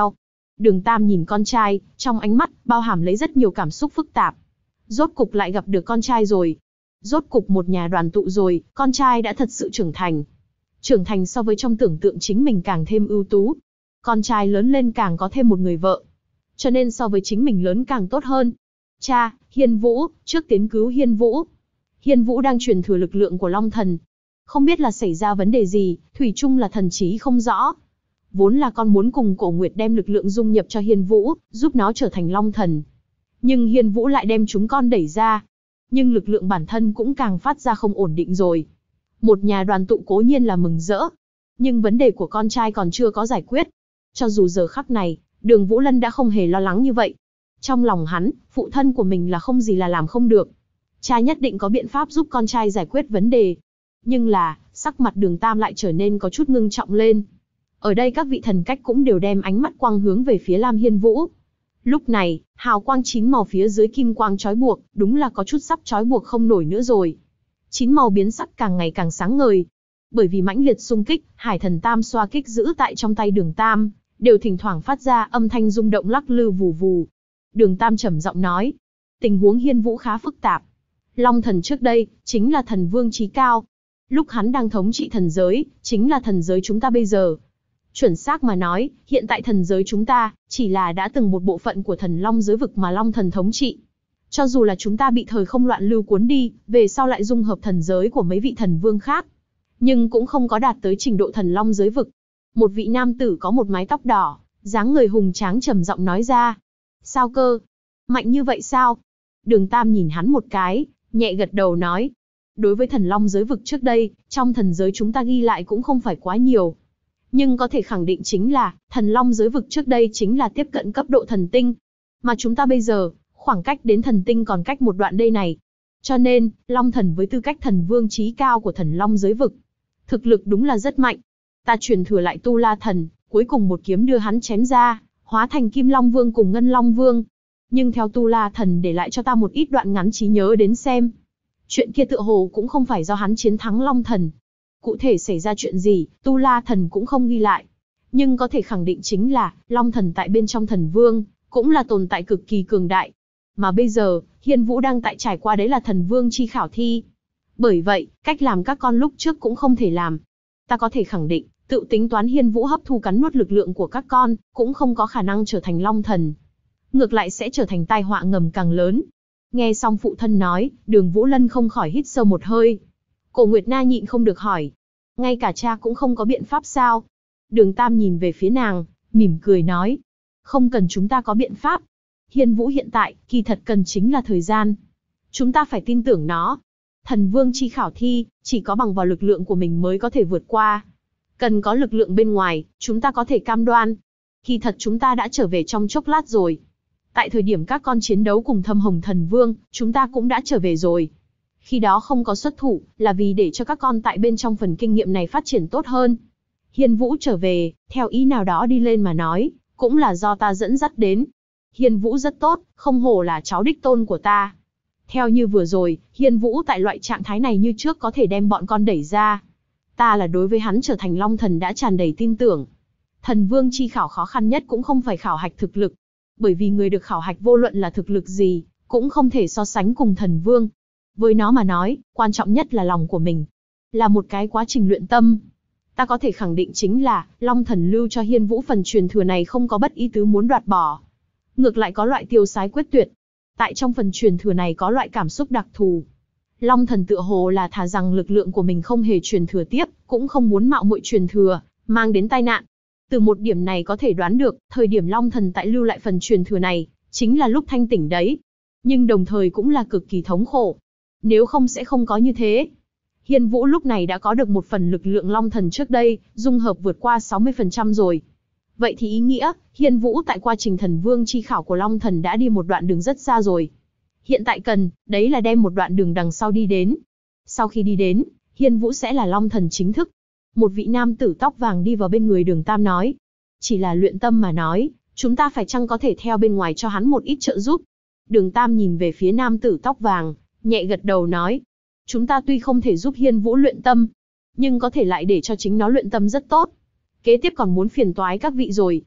Đường Tam nhìn con trai, trong ánh mắt bao hàm lấy rất nhiều cảm xúc phức tạp. Rốt cục lại gặp được con trai rồi. Rốt cục một nhà đoàn tụ rồi, con trai đã thật sự trưởng thành. Trưởng thành so với trong tưởng tượng chính mình càng thêm ưu tú. Con trai lớn lên càng có thêm một người vợ. Cho nên so với chính mình lớn càng tốt hơn. Cha, Hiên Vũ, trước tiến cứu Hiên Vũ. Hiên Vũ đang truyền thừa lực lượng của Long Thần. Không biết là xảy ra vấn đề gì, thủy chung là thần trí không rõ. Vốn là con muốn cùng Cổ Nguyệt đem lực lượng dung nhập cho Hiên Vũ, giúp nó trở thành Long Thần. Nhưng Hiên Vũ lại đem chúng con đẩy ra. Nhưng lực lượng bản thân cũng càng phát ra không ổn định rồi. Một nhà đoàn tụ cố nhiên là mừng rỡ. Nhưng vấn đề của con trai còn chưa có giải quyết. Cho dù giờ khắc này, Đường Vũ Lân đã không hề lo lắng như vậy. Trong lòng hắn, phụ thân của mình là không gì là làm không được. Cha nhất định có biện pháp giúp con trai giải quyết vấn đề. Nhưng là, sắc mặt Đường Tam lại trở nên có chút ngưng trọng lên. Ở đây các vị thần cách cũng đều đem ánh mắt quang hướng về phía Lam Hiên Vũ. Lúc này, hào quang 9 màu phía dưới kim quang trói buộc, đúng là có chút sắp trói buộc không nổi nữa rồi. 9 màu biến sắc càng ngày càng sáng ngời. Bởi vì mãnh liệt xung kích, Hải Thần Tam xoa kích giữ tại trong tay Đường Tam, đều thỉnh thoảng phát ra âm thanh rung động lắc lư vù vù. Đường Tam trầm giọng nói, tình huống Hiên Vũ khá phức tạp. Long Thần trước đây, chính là thần vương chí cao. Lúc hắn đang thống trị thần giới, chính là thần giới chúng ta bây giờ. Chuẩn xác mà nói, hiện tại thần giới chúng ta, chỉ là đã từng một bộ phận của thần long giới vực mà Long Thần thống trị. Cho dù là chúng ta bị thời không loạn lưu cuốn đi, về sau lại dung hợp thần giới của mấy vị thần vương khác. Nhưng cũng không có đạt tới trình độ thần long giới vực. Một vị nam tử có một mái tóc đỏ, dáng người hùng tráng trầm giọng nói ra. Sao cơ? Mạnh như vậy sao? Đường Tam nhìn hắn một cái, nhẹ gật đầu nói. Đối với thần long giới vực trước đây, trong thần giới chúng ta ghi lại cũng không phải quá nhiều. Nhưng có thể khẳng định chính là, thần long giới vực trước đây chính là tiếp cận cấp độ thần tinh. Mà chúng ta bây giờ, khoảng cách đến thần tinh còn cách một đoạn đây này. Cho nên, Long Thần với tư cách thần vương chí cao của thần long giới vực. Thực lực đúng là rất mạnh. Ta truyền thừa lại Tu La Thần, cuối cùng một kiếm đưa hắn chém ra, hóa thành Kim Long Vương cùng Ngân Long Vương. Nhưng theo Tu La Thần để lại cho ta một ít đoạn ngắn trí nhớ đến xem. Chuyện kia tựa hồ cũng không phải do hắn chiến thắng Long Thần. Cụ thể xảy ra chuyện gì, Tu La Thần cũng không ghi lại. Nhưng có thể khẳng định chính là, Long Thần tại bên trong thần vương, cũng là tồn tại cực kỳ cường đại. Mà bây giờ, Hiên Vũ đang tại trải qua đấy là thần vương chi khảo thi. Bởi vậy, cách làm các con lúc trước cũng không thể làm. Ta có thể khẳng định, tự tính toán Hiên Vũ hấp thu cắn nuốt lực lượng của các con, cũng không có khả năng trở thành Long Thần. Ngược lại sẽ trở thành tai họa ngầm càng lớn. Nghe xong phụ thân nói, Đường Vũ Lân không khỏi hít sâu một hơi. Cổ Nguyệt Na nhịn không được hỏi. Ngay cả cha cũng không có biện pháp sao? Đường Tam nhìn về phía nàng, mỉm cười nói. Không cần chúng ta có biện pháp. Hiên Vũ hiện tại, kỳ thật cần chính là thời gian. Chúng ta phải tin tưởng nó. Thần vương chi khảo thi, chỉ có bằng vào lực lượng của mình mới có thể vượt qua. Cần có lực lượng bên ngoài, chúng ta có thể cam đoan. Kỳ thật chúng ta đã trở về trong chốc lát rồi. Tại thời điểm các con chiến đấu cùng Thâm Hồng Thần Vương, chúng ta cũng đã trở về rồi. Khi đó không có xuất thủ, là vì để cho các con tại bên trong phần kinh nghiệm này phát triển tốt hơn. Hiên Vũ trở về, theo ý nào đó đi lên mà nói, cũng là do ta dẫn dắt đến. Hiên Vũ rất tốt, không hổ là cháu đích tôn của ta. Theo như vừa rồi, Hiên Vũ tại loại trạng thái này như trước có thể đem bọn con đẩy ra. Ta là đối với hắn trở thành Long Thần đã tràn đầy tin tưởng. Thần Vương chi khảo khó khăn nhất cũng không phải khảo hạch thực lực. Bởi vì người được khảo hạch vô luận là thực lực gì, cũng không thể so sánh cùng Thần Vương. Với nó mà nói, quan trọng nhất là lòng của mình. Là một cái quá trình luyện tâm. Ta có thể khẳng định chính là, Long Thần lưu cho Hiên Vũ phần truyền thừa này không có bất ý tứ muốn đoạt bỏ. Ngược lại có loại tiêu sái quyết tuyệt. Tại trong phần truyền thừa này có loại cảm xúc đặc thù. Long Thần tựa hồ là thà rằng lực lượng của mình không hề truyền thừa tiếp, cũng không muốn mạo muội truyền thừa, mang đến tai nạn. Từ một điểm này có thể đoán được, thời điểm Long Thần tại lưu lại phần truyền thừa này, chính là lúc thanh tỉnh đấy. Nhưng đồng thời cũng là cực kỳ thống khổ. Nếu không sẽ không có như thế. Hiên Vũ lúc này đã có được một phần lực lượng Long Thần trước đây, dung hợp vượt qua 60% rồi. Vậy thì ý nghĩa, Hiên Vũ tại quá trình thần vương chi khảo của Long Thần đã đi một đoạn đường rất xa rồi. Hiện tại cần, đấy là đem một đoạn đường đằng sau đi đến. Sau khi đi đến, Hiên Vũ sẽ là Long Thần chính thức. Một vị nam tử tóc vàng đi vào bên người Đường Tam nói. Chỉ là luyện tâm mà nói, chúng ta phải chăng có thể theo bên ngoài cho hắn một ít trợ giúp. Đường Tam nhìn về phía nam tử tóc vàng, nhẹ gật đầu nói. Chúng ta tuy không thể giúp Hiên Vũ luyện tâm, nhưng có thể lại để cho chính nó luyện tâm rất tốt. Kế tiếp còn muốn phiền toái các vị rồi.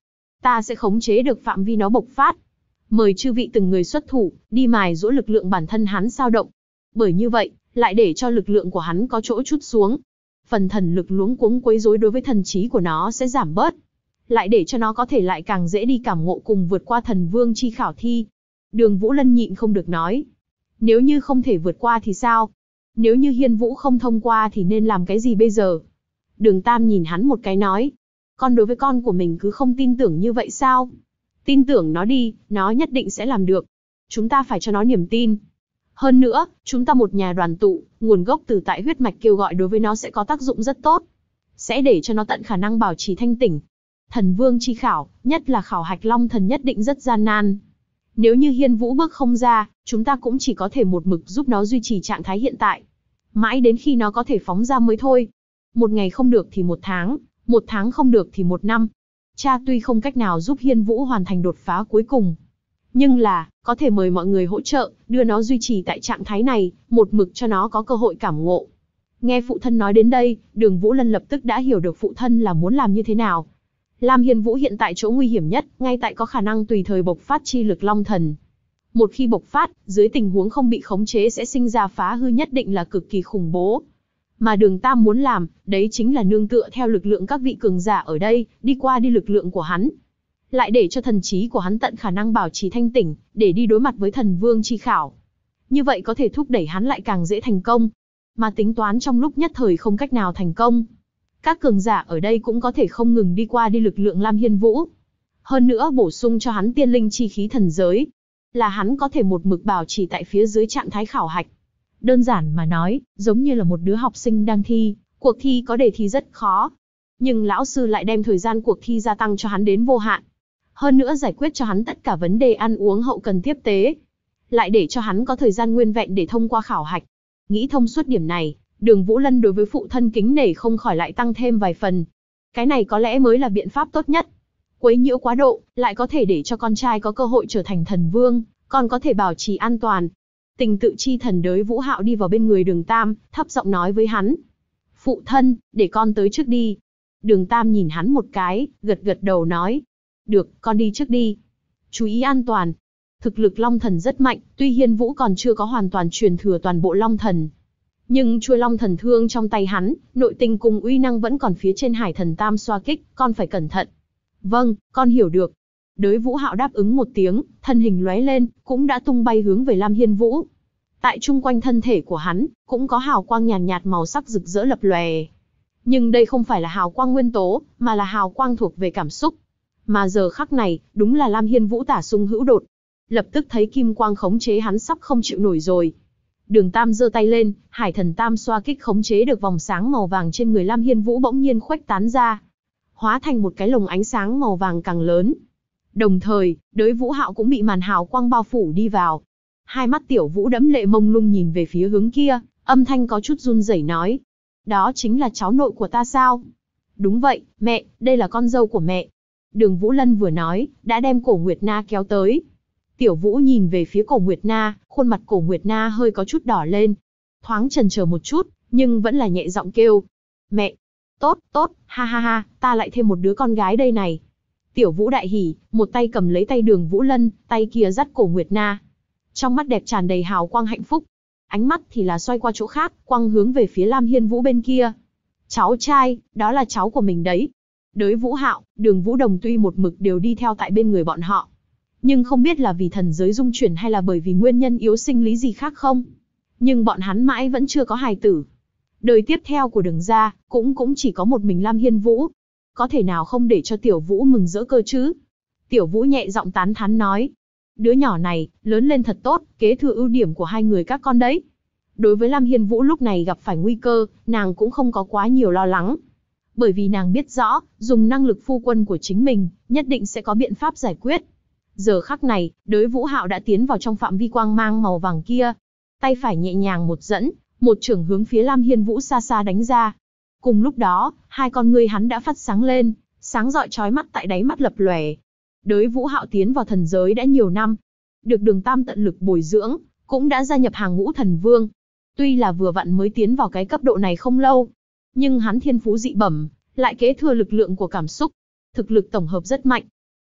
ta sẽ khống chế được phạm vi nó bộc phát. Mời chư vị từng người xuất thủ, đi mài giũa lực lượng bản thân hắn sao động. Bởi như vậy, lại để cho lực lượng của hắn có chỗ trút xuống. Phần thần lực luống cuống quấy rối đối với thần trí của nó sẽ giảm bớt. Lại để cho nó có thể lại càng dễ đi cảm ngộ cùng vượt qua thần vương chi khảo thi. Đường Vũ Lân nhịn không được nói. Nếu như không thể vượt qua thì sao? Nếu như Hiên Vũ không thông qua thì nên làm cái gì bây giờ? Đường Tam nhìn hắn một cái nói. Con đối với con của mình cứ không tin tưởng như vậy sao? Tin tưởng nó đi, nó nhất định sẽ làm được. Chúng ta phải cho nó niềm tin. Hơn nữa, chúng ta một nhà đoàn tụ, nguồn gốc từ tại huyết mạch kêu gọi đối với nó sẽ có tác dụng rất tốt. Sẽ để cho nó tận khả năng bảo trì thanh tỉnh. Thần vương chi khảo, nhất là khảo hạch long thần nhất định rất gian nan. Nếu như Hiên Vũ bước không ra, chúng ta cũng chỉ có thể một mực giúp nó duy trì trạng thái hiện tại. Mãi đến khi nó có thể phóng ra mới thôi. Một ngày không được thì một tháng không được thì một năm. Cha tuy không cách nào giúp Hiên Vũ hoàn thành đột phá cuối cùng, nhưng là, có thể mời mọi người hỗ trợ, đưa nó duy trì tại trạng thái này, một mực cho nó có cơ hội cảm ngộ. Nghe phụ thân nói đến đây, Đường Vũ Lân lập tức đã hiểu được phụ thân là muốn làm như thế nào. Lam Hiên Vũ hiện tại chỗ nguy hiểm nhất, ngay tại có khả năng tùy thời bộc phát chi lực long thần. Một khi bộc phát, dưới tình huống không bị khống chế sẽ sinh ra phá hư nhất định là cực kỳ khủng bố. Mà Đường Tam muốn làm, đấy chính là nương tựa theo lực lượng các vị cường giả ở đây, đi qua đi lực lượng của hắn. Lại để cho thần trí của hắn tận khả năng bảo trì thanh tỉnh, để đi đối mặt với thần vương chi khảo. Như vậy có thể thúc đẩy hắn lại càng dễ thành công. Mà tính toán trong lúc nhất thời không cách nào thành công. Các cường giả ở đây cũng có thể không ngừng đi qua đi lực lượng Lam Hiên Vũ. Hơn nữa bổ sung cho hắn tiên linh chi khí thần giới. Là hắn có thể một mực bảo trì tại phía dưới trạng thái khảo hạch. Đơn giản mà nói, giống như là một đứa học sinh đang thi, cuộc thi có đề thi rất khó. Nhưng lão sư lại đem thời gian cuộc thi gia tăng cho hắn đến vô hạn. Hơn nữa giải quyết cho hắn tất cả vấn đề ăn uống hậu cần tiếp tế. Lại để cho hắn có thời gian nguyên vẹn để thông qua khảo hạch. Nghĩ thông suốt điểm này, Đường Vũ Lân đối với phụ thân kính nể không khỏi lại tăng thêm vài phần. Cái này có lẽ mới là biện pháp tốt nhất. Quấy nhiễu quá độ, lại có thể để cho con trai có cơ hội trở thành thần vương, còn có thể bảo trì an toàn. Tình tự chi thần đới Vũ Hạo đi vào bên người Đường Tam, thấp giọng nói với hắn. Phụ thân, để con tới trước đi. Đường Tam nhìn hắn một cái, gật gật đầu nói. Được, con đi trước đi. Chú ý an toàn. Thực lực Long Thần rất mạnh, tuy Hiên Vũ còn chưa có hoàn toàn truyền thừa toàn bộ Long Thần. Nhưng chuôi Long Thần thương trong tay hắn, nội tình cùng uy năng vẫn còn phía trên Hải Thần Tam xoa kích, con phải cẩn thận. Vâng, con hiểu được. Đới Vũ Hạo đáp ứng một tiếng, thân hình lóe lên, cũng đã tung bay hướng về Lam Hiên Vũ. Tại chung quanh thân thể của hắn, cũng có hào quang nhàn nhạt màu sắc rực rỡ lập lòe. Nhưng đây không phải là hào quang nguyên tố, mà là hào quang thuộc về cảm xúc. Mà giờ khắc này, đúng là Lam Hiên Vũ tả sung hữu đột. Lập tức thấy kim quang khống chế hắn sắp không chịu nổi rồi. Đường Tam giơ tay lên, Hải Thần Tam xoa kích khống chế được vòng sáng màu vàng trên người Lam Hiên Vũ bỗng nhiên khuếch tán ra, hóa thành một cái lồng ánh sáng màu vàng càng lớn. Đồng thời, Đới Vũ Hạo cũng bị màn hào quang bao phủ đi vào. Hai mắt Tiểu Vũ đẫm lệ mông lung nhìn về phía hướng kia, âm thanh có chút run rẩy nói: "Đó chính là cháu nội của ta sao?" "Đúng vậy, mẹ, đây là con dâu của mẹ." Đường Vũ Lân vừa nói, đã đem Cổ Nguyệt Na kéo tới. Tiểu Vũ nhìn về phía Cổ Nguyệt Na, khuôn mặt Cổ Nguyệt Na hơi có chút đỏ lên. Thoáng chần chờ một chút, nhưng vẫn là nhẹ giọng kêu: "Mẹ, tốt, tốt, ha ha ha, ta lại thêm một đứa con gái đây này." Tiểu Vũ đại hỉ, một tay cầm lấy tay Đường Vũ Lân, tay kia dắt Cổ Nguyệt Na. Trong mắt đẹp tràn đầy hào quang hạnh phúc. Ánh mắt thì là xoay qua chỗ khác, quăng hướng về phía Lam Hiên Vũ bên kia. "Cháu trai, đó là cháu của mình đấy." Đới Vũ Hạo, Đường Vũ Đồng tuy một mực đều đi theo tại bên người bọn họ, nhưng không biết là vì thần giới dung chuyển hay là bởi vì nguyên nhân yếu sinh lý gì khác không. Nhưng bọn hắn mãi vẫn chưa có hài tử. Đời tiếp theo của Đường gia, cũng chỉ có một mình Lam Hiên Vũ. Có thể nào không để cho Tiểu Vũ mừng rỡ cơ chứ? Tiểu Vũ nhẹ giọng tán thán nói: "Đứa nhỏ này, lớn lên thật tốt, kế thừa ưu điểm của hai người các con đấy." Đối với Lam Hiên Vũ lúc này gặp phải nguy cơ, nàng cũng không có quá nhiều lo lắng. Bởi vì nàng biết rõ, dùng năng lực phu quân của chính mình, nhất định sẽ có biện pháp giải quyết. Giờ khắc này, Đới Vũ Hạo đã tiến vào trong phạm vi quang mang màu vàng kia. Tay phải nhẹ nhàng một dẫn, một chưởng hướng phía Lam Hiên Vũ xa xa đánh ra. Cùng lúc đó, hai con ngươi hắn đã phát sáng lên, sáng rọi chói mắt tại đáy mắt lập lòe. Đới Vũ Hạo tiến vào thần giới đã nhiều năm, được Đường Tam tận lực bồi dưỡng, cũng đã gia nhập hàng ngũ thần vương. Tuy là vừa vặn mới tiến vào cái cấp độ này không lâu, nhưng hắn thiên phú dị bẩm, lại kế thừa lực lượng của cảm xúc, thực lực tổng hợp rất mạnh.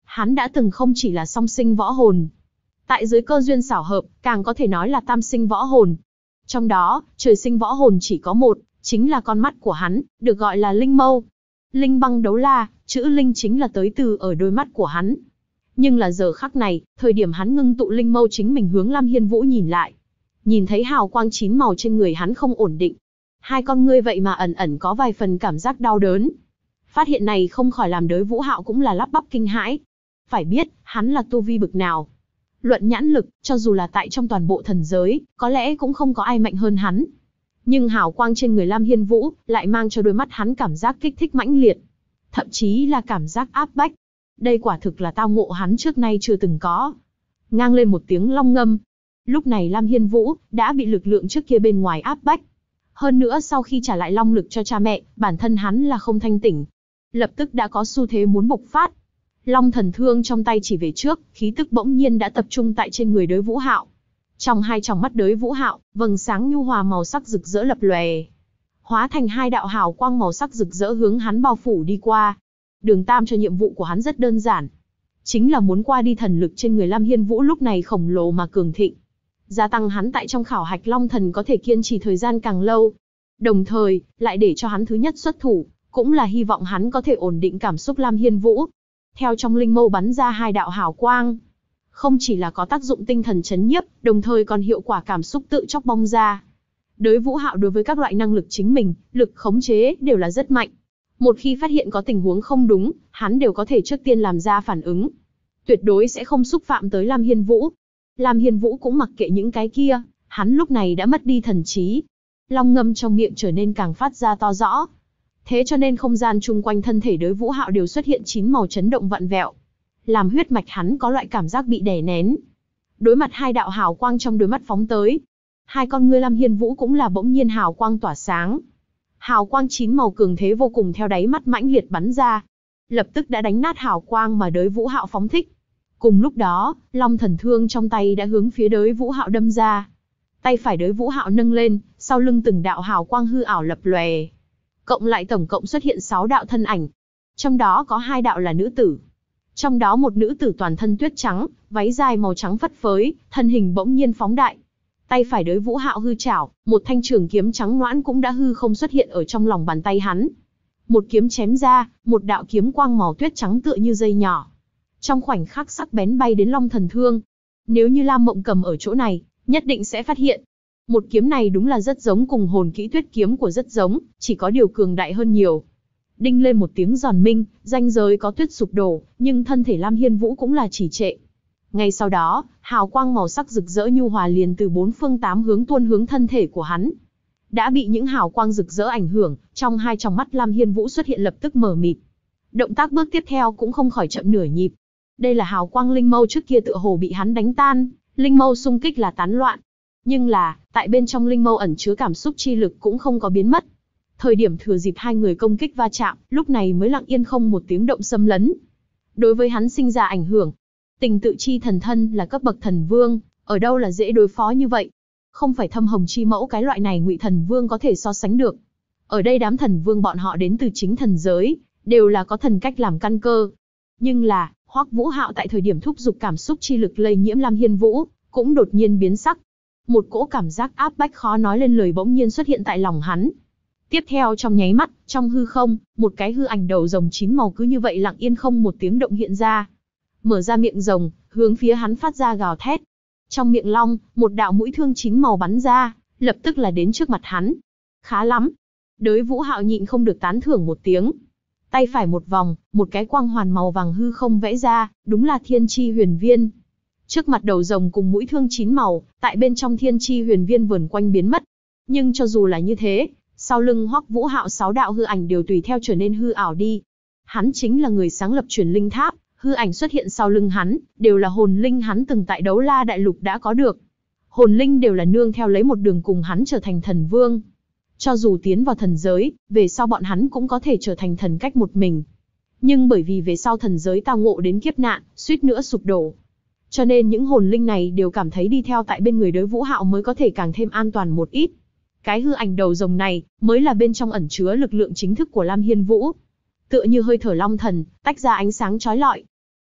Hắn đã từng không chỉ là song sinh võ hồn. Tại dưới cơ duyên xảo hợp, càng có thể nói là tam sinh võ hồn. Trong đó, trời sinh võ hồn chỉ có một, chính là con mắt của hắn, được gọi là linh mâu. Linh băng đấu la, chữ linh chính là tới từ ở đôi mắt của hắn. Nhưng là giờ khắc này, thời điểm hắn ngưng tụ linh mâu chính mình hướng Lam Hiên Vũ nhìn lại. Nhìn thấy hào quang 9 màu trên người hắn không ổn định. Hai con ngươi vậy mà ẩn ẩn có vài phần cảm giác đau đớn. Phát hiện này không khỏi làm Đới Vũ Hạo cũng là lắp bắp kinh hãi. Phải biết, hắn là tu vi bực nào. Luận nhãn lực, cho dù là tại trong toàn bộ thần giới, có lẽ cũng không có ai mạnh hơn hắn. Nhưng hào quang trên người Lam Hiên Vũ lại mang cho đôi mắt hắn cảm giác kích thích mãnh liệt. Thậm chí là cảm giác áp bách. Đây quả thực là tao ngộ hắn trước nay chưa từng có. Ngang lên một tiếng long ngâm. Lúc này Lam Hiên Vũ đã bị lực lượng trước kia bên ngoài áp bách. Hơn nữa sau khi trả lại long lực cho cha mẹ, bản thân hắn là không thanh tỉnh. Lập tức đã có xu thế muốn bộc phát. Long thần thương trong tay chỉ về trước, khí tức bỗng nhiên đã tập trung tại trên người Đới Vũ Hạo. Trong hai tròng mắt Đới Vũ Hạo, vầng sáng nhu hòa màu sắc rực rỡ lập lòe, hóa thành hai đạo hào quang màu sắc rực rỡ hướng hắn bao phủ đi qua. Đường Tam cho nhiệm vụ của hắn rất đơn giản, chính là muốn qua đi thần lực trên người Lam Hiên Vũ lúc này khổng lồ mà cường thịnh, gia tăng hắn tại trong khảo hạch Long Thần có thể kiên trì thời gian càng lâu. Đồng thời, lại để cho hắn thứ nhất xuất thủ, cũng là hy vọng hắn có thể ổn định cảm xúc Lam Hiên Vũ. Theo trong linh mâu bắn ra hai đạo hào quang, không chỉ là có tác dụng tinh thần chấn nhiếp, đồng thời còn hiệu quả cảm xúc tự chóc bong ra. Đới Vũ Hạo đối với các loại năng lực chính mình, lực khống chế đều là rất mạnh. Một khi phát hiện có tình huống không đúng, hắn đều có thể trước tiên làm ra phản ứng. Tuyệt đối sẽ không xúc phạm tới Lam Hiên Vũ. Lam Hiên Vũ cũng mặc kệ những cái kia, hắn lúc này đã mất đi thần trí. Long ngâm trong miệng trở nên càng phát ra to rõ. Thế cho nên không gian chung quanh thân thể Đới Vũ Hạo đều xuất hiện 9 màu chấn động vặn vẹo. Làm huyết mạch hắn có loại cảm giác bị đè nén. Đối mặt hai đạo hào quang trong đôi mắt phóng tới. Hai con ngươi Lam Hiên Vũ cũng là bỗng nhiên hào quang tỏa sáng. Hào quang 9 màu cường thế vô cùng theo đáy mắt mãnh liệt bắn ra. Lập tức đã đánh nát hào quang mà Đới Vũ Hạo phóng thích. Cùng lúc đó, Long thần thương trong tay đã hướng phía Đới Vũ Hạo đâm ra. Tay phải Đới Vũ Hạo nâng lên, sau lưng từng đạo hào quang hư ảo lập lòe. Cộng lại tổng cộng xuất hiện 6 đạo thân ảnh. Trong đó có 2 đạo là nữ tử. Trong đó một nữ tử toàn thân tuyết trắng, váy dài màu trắng phất phới, thân hình bỗng nhiên phóng đại. Tay phải Đới Vũ Hạo hư chảo, một thanh trường kiếm trắng nõn cũng đã hư không xuất hiện ở trong lòng bàn tay hắn. Một kiếm chém ra, một đạo kiếm quang màu tuyết trắng tựa như dây nhỏ. Trong khoảnh khắc sắc bén bay đến Long thần thương. Nếu như Lam Mộng Cầm ở chỗ này, nhất định sẽ phát hiện. Một kiếm này đúng là rất giống cùng hồn kỹ tuyết kiếm của rất giống, chỉ có điều cường đại hơn nhiều. Đinh lên một tiếng giòn minh, ranh giới có tuyết sụp đổ, nhưng thân thể Lam Hiên Vũ cũng là trì trệ. Ngay sau đó, hào quang màu sắc rực rỡ nhu hòa liền từ 4 phương 8 hướng tuôn hướng thân thể của hắn. Đã bị những hào quang rực rỡ ảnh hưởng, trong hai tròng mắt Lam Hiên Vũ xuất hiện lập tức mờ mịt. Động tác bước tiếp theo cũng không khỏi chậm nửa nhịp. Đây là hào quang linh mâu trước kia tựa hồ bị hắn đánh tan, linh mâu xung kích là tán loạn. Nhưng là, tại bên trong linh mâu ẩn chứa cảm xúc chi lực cũng không có biến mất. Thời điểm thừa dịp hai người công kích va chạm, lúc này mới lặng yên không một tiếng động xâm lấn. Đối với hắn sinh ra ảnh hưởng. Tình tự chi thần thân là cấp bậc thần vương, ở đâu là dễ đối phó như vậy. Không phải Thâm Hồng chi mẫu cái loại này Ngụy thần vương có thể so sánh được. Ở đây đám thần vương bọn họ đến từ chính thần giới, đều là có thần cách làm căn cơ. Nhưng là, Hoắc Vũ Hạo tại thời điểm thúc giục cảm xúc chi lực lây nhiễm Lam Hiên Vũ, cũng đột nhiên biến sắc. Một cỗ cảm giác áp bách khó nói lên lời bỗng nhiên xuất hiện tại lòng hắn. Tiếp theo trong nháy mắt, trong hư không, một cái hư ảnh đầu rồng 9 màu cứ như vậy lặng yên không một tiếng động hiện ra. Mở ra miệng rồng, hướng phía hắn phát ra gào thét. Trong miệng long, một đạo mũi thương 9 màu bắn ra, lập tức là đến trước mặt hắn. Khá lắm. Đới Vũ Hạo nhịn không được tán thưởng một tiếng. Tay phải một vòng, một cái quang hoàn màu vàng hư không vẽ ra, đúng là Thiên Chi Huyền Viên. Trước mặt đầu rồng cùng mũi thương 9 màu, tại bên trong Thiên Chi Huyền Viên vờn quanh biến mất. Nhưng cho dù là như thế, sau lưng Hoắc Vũ Hạo 6 đạo hư ảnh đều tùy theo trở nên hư ảo đi. Hắn chính là người sáng lập Truyền Linh Tháp, hư ảnh xuất hiện sau lưng hắn, đều là hồn linh hắn từng tại Đấu La Đại Lục đã có được. Hồn linh đều là nương theo lấy một đường cùng hắn trở thành thần vương. Cho dù tiến vào thần giới, về sau bọn hắn cũng có thể trở thành thần cách một mình. Nhưng bởi vì về sau thần giới tao ngộ đến kiếp nạn, suýt nữa sụp đổ. Cho nên những hồn linh này đều cảm thấy đi theo tại bên người Đới Vũ Hạo mới có thể càng thêm an toàn một ít. Cái hư ảnh đầu rồng này, mới là bên trong ẩn chứa lực lượng chính thức của Lam Hiên Vũ. Tựa như hơi thở long thần, tách ra ánh sáng chói lọi.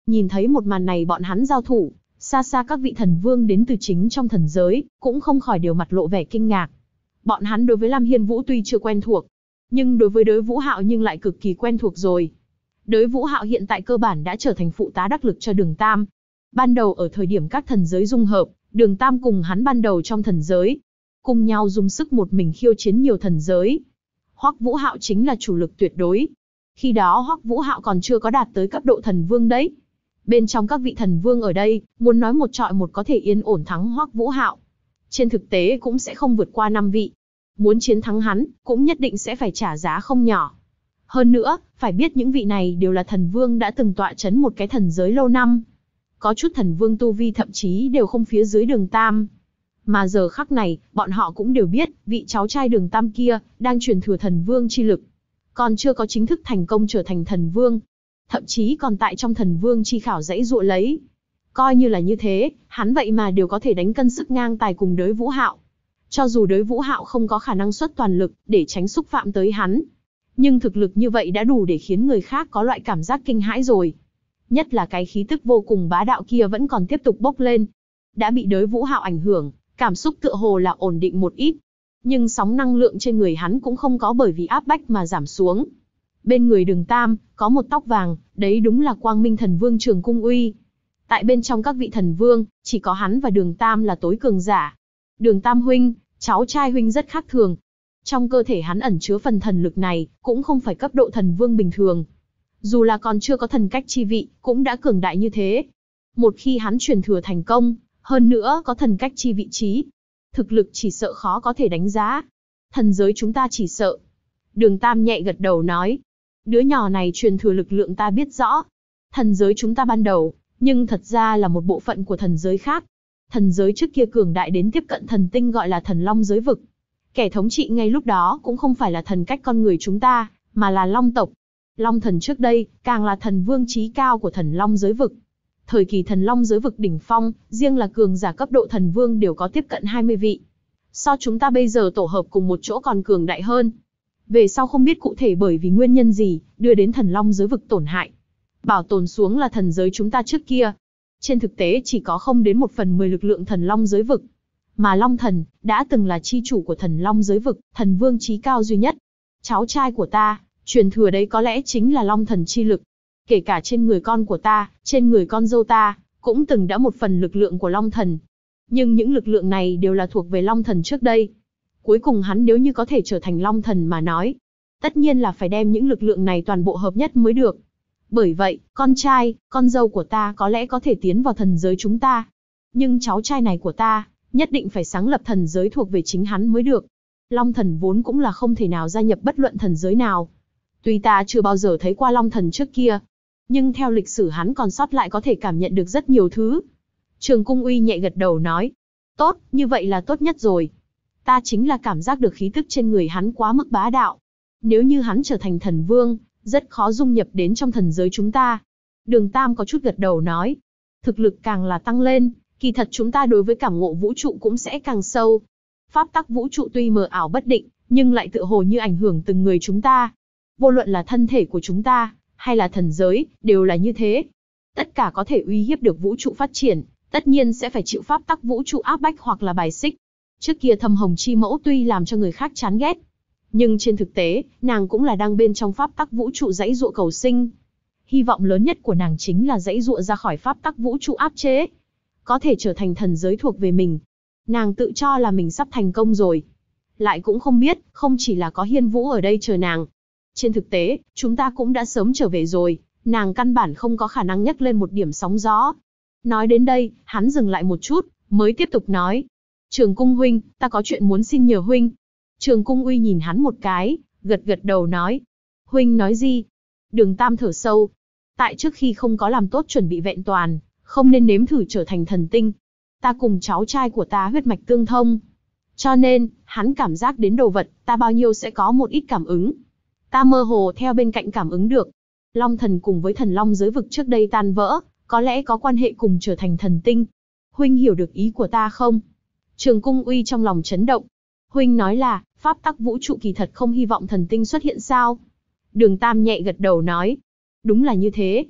Nhìn thấy một màn này bọn hắn giao thủ, xa xa các vị thần vương đến từ chính trong thần giới, cũng không khỏi đều mặt lộ vẻ kinh ngạc. Bọn hắn đối với Lam Hiên Vũ tuy chưa quen thuộc, nhưng đối với Đới Vũ Hạo nhưng lại cực kỳ quen thuộc rồi. Đới Vũ Hạo hiện tại cơ bản đã trở thành phụ tá đắc lực cho Đường Tam. Ban đầu ở thời điểm các thần giới dung hợp, Đường Tam cùng hắn ban đầu trong thần giới, cùng nhau dùng sức một mình khiêu chiến nhiều thần giới. Hoắc Vũ Hạo chính là chủ lực tuyệt đối. Khi đó Hoắc Vũ Hạo còn chưa có đạt tới cấp độ thần vương đấy. Bên trong các vị thần vương ở đây, muốn nói một trọi một có thể yên ổn thắng Hoắc Vũ Hạo. Trên thực tế cũng sẽ không vượt qua 5 vị. Muốn chiến thắng hắn, cũng nhất định sẽ phải trả giá không nhỏ. Hơn nữa, phải biết những vị này đều là thần vương đã từng tọa chấn một cái thần giới lâu năm. Có chút thần vương tu vi thậm chí đều không phía dưới Đường Tam. Mà giờ khắc này, bọn họ cũng đều biết, vị cháu trai Đường Tam kia, đang truyền thừa thần vương chi lực. Còn chưa có chính thức thành công trở thành thần vương. Thậm chí còn tại trong thần vương chi khảo dãy dụa lấy. Coi như là như thế, hắn vậy mà đều có thể đánh cân sức ngang tài cùng Đới Vũ Hạo. Cho dù Đới Vũ Hạo không có khả năng xuất toàn lực để tránh xúc phạm tới hắn, nhưng thực lực như vậy đã đủ để khiến người khác có loại cảm giác kinh hãi rồi. Nhất là cái khí tức vô cùng bá đạo kia vẫn còn tiếp tục bốc lên. Đã bị Đới Vũ Hạo ảnh hưởng, cảm xúc tựa hồ là ổn định một ít. Nhưng sóng năng lượng trên người hắn cũng không có bởi vì áp bách mà giảm xuống. Bên người Đường Tam, có một tóc vàng, đấy đúng là Quang Minh Thần Vương Trường Cung Uy. Tại bên trong các vị thần vương, chỉ có hắn và Đường Tam là tối cường giả. Đường Tam huynh, cháu trai huynh rất khác thường. Trong cơ thể hắn ẩn chứa phần thần lực này, cũng không phải cấp độ thần vương bình thường. Dù là còn chưa có thần cách chi vị, cũng đã cường đại như thế. Một khi hắn truyền thừa thành công, hơn nữa có thần cách chi vị trí, thực lực chỉ sợ khó có thể đánh giá. Thần giới chúng ta chỉ sợ. Đường Tam nhẹ gật đầu nói. Đứa nhỏ này truyền thừa lực lượng ta biết rõ. Thần giới chúng ta ban đầu, nhưng thật ra là một bộ phận của thần giới khác. Thần giới trước kia cường đại đến tiếp cận thần tinh gọi là thần long giới vực. Kẻ thống trị ngay lúc đó cũng không phải là thần cách con người chúng ta, mà là long tộc. Long thần trước đây, càng là thần vương chí cao của thần long giới vực. Thời kỳ thần long giới vực đỉnh phong, riêng là cường giả cấp độ thần vương đều có tiếp cận 20 vị. So chúng ta bây giờ tổ hợp cùng một chỗ còn cường đại hơn. Về sau không biết cụ thể bởi vì nguyên nhân gì, đưa đến thần long giới vực tổn hại. Bảo tồn xuống là thần giới chúng ta trước kia. Trên thực tế chỉ có không đến 1/10 lực lượng thần long giới vực. Mà Long Thần, đã từng là chi chủ của thần long giới vực, thần vương chí cao duy nhất. Cháu trai của ta, truyền thừa đấy có lẽ chính là Long Thần chi lực. Kể cả trên người con của ta, trên người con dâu ta, cũng từng đã một phần lực lượng của Long Thần. Nhưng những lực lượng này đều là thuộc về Long Thần trước đây. Cuối cùng hắn nếu như có thể trở thành Long Thần mà nói, tất nhiên là phải đem những lực lượng này toàn bộ hợp nhất mới được. Bởi vậy, con trai, con dâu của ta có lẽ có thể tiến vào thần giới chúng ta. Nhưng cháu trai này của ta, nhất định phải sáng lập thần giới thuộc về chính hắn mới được. Long Thần vốn cũng là không thể nào gia nhập bất luận thần giới nào. Tuy ta chưa bao giờ thấy qua Long Thần trước kia, nhưng theo lịch sử hắn còn sót lại có thể cảm nhận được rất nhiều thứ. Trường Cung Uy nhẹ gật đầu nói. Tốt, như vậy là tốt nhất rồi. Ta chính là cảm giác được khí tức trên người hắn quá mức bá đạo. Nếu như hắn trở thành thần vương, rất khó dung nhập đến trong thần giới chúng ta. Đường Tam có chút gật đầu nói. Thực lực càng là tăng lên, kỳ thật chúng ta đối với cảm ngộ vũ trụ cũng sẽ càng sâu. Pháp tắc vũ trụ tuy mờ ảo bất định, nhưng lại tựa hồ như ảnh hưởng từng người chúng ta. Vô luận là thân thể của chúng ta, hay là thần giới, đều là như thế. Tất cả có thể uy hiếp được vũ trụ phát triển, tất nhiên sẽ phải chịu pháp tắc vũ trụ áp bách hoặc là bài xích. Trước kia Thâm Hồng Chi Mẫu tuy làm cho người khác chán ghét, nhưng trên thực tế, nàng cũng là đang bên trong pháp tắc vũ trụ giãy giụa cầu sinh. Hy vọng lớn nhất của nàng chính là giãy giụa ra khỏi pháp tắc vũ trụ áp chế, có thể trở thành thần giới thuộc về mình. Nàng tự cho là mình sắp thành công rồi. Lại cũng không biết, không chỉ là có Hiên Vũ ở đây chờ nàng. Trên thực tế, chúng ta cũng đã sớm trở về rồi, nàng căn bản không có khả năng nhấc lên một điểm sóng gió. Nói đến đây, hắn dừng lại một chút, mới tiếp tục nói. Trường Cung huynh, ta có chuyện muốn xin nhờ huynh. Trường Cung Uy nhìn hắn một cái, gật gật đầu nói. Huynh nói gì? Đường Tam thở sâu. Tại trước khi không có làm tốt chuẩn bị vẹn toàn, không nên nếm thử trở thành thần tinh. Ta cùng cháu trai của ta huyết mạch tương thông. Cho nên, hắn cảm giác đến đồ vật, ta bao nhiêu sẽ có một ít cảm ứng. Ta mơ hồ theo bên cạnh cảm ứng được. Long thần cùng với thần long giới vực trước đây tan vỡ, có lẽ có quan hệ cùng trở thành thần tinh. Huynh hiểu được ý của ta không? Trường Cung Uy trong lòng chấn động. Huynh nói là, pháp tắc vũ trụ kỳ thật không hy vọng thần tinh xuất hiện sao? Đường Tam nhẹ gật đầu nói. Đúng là như thế.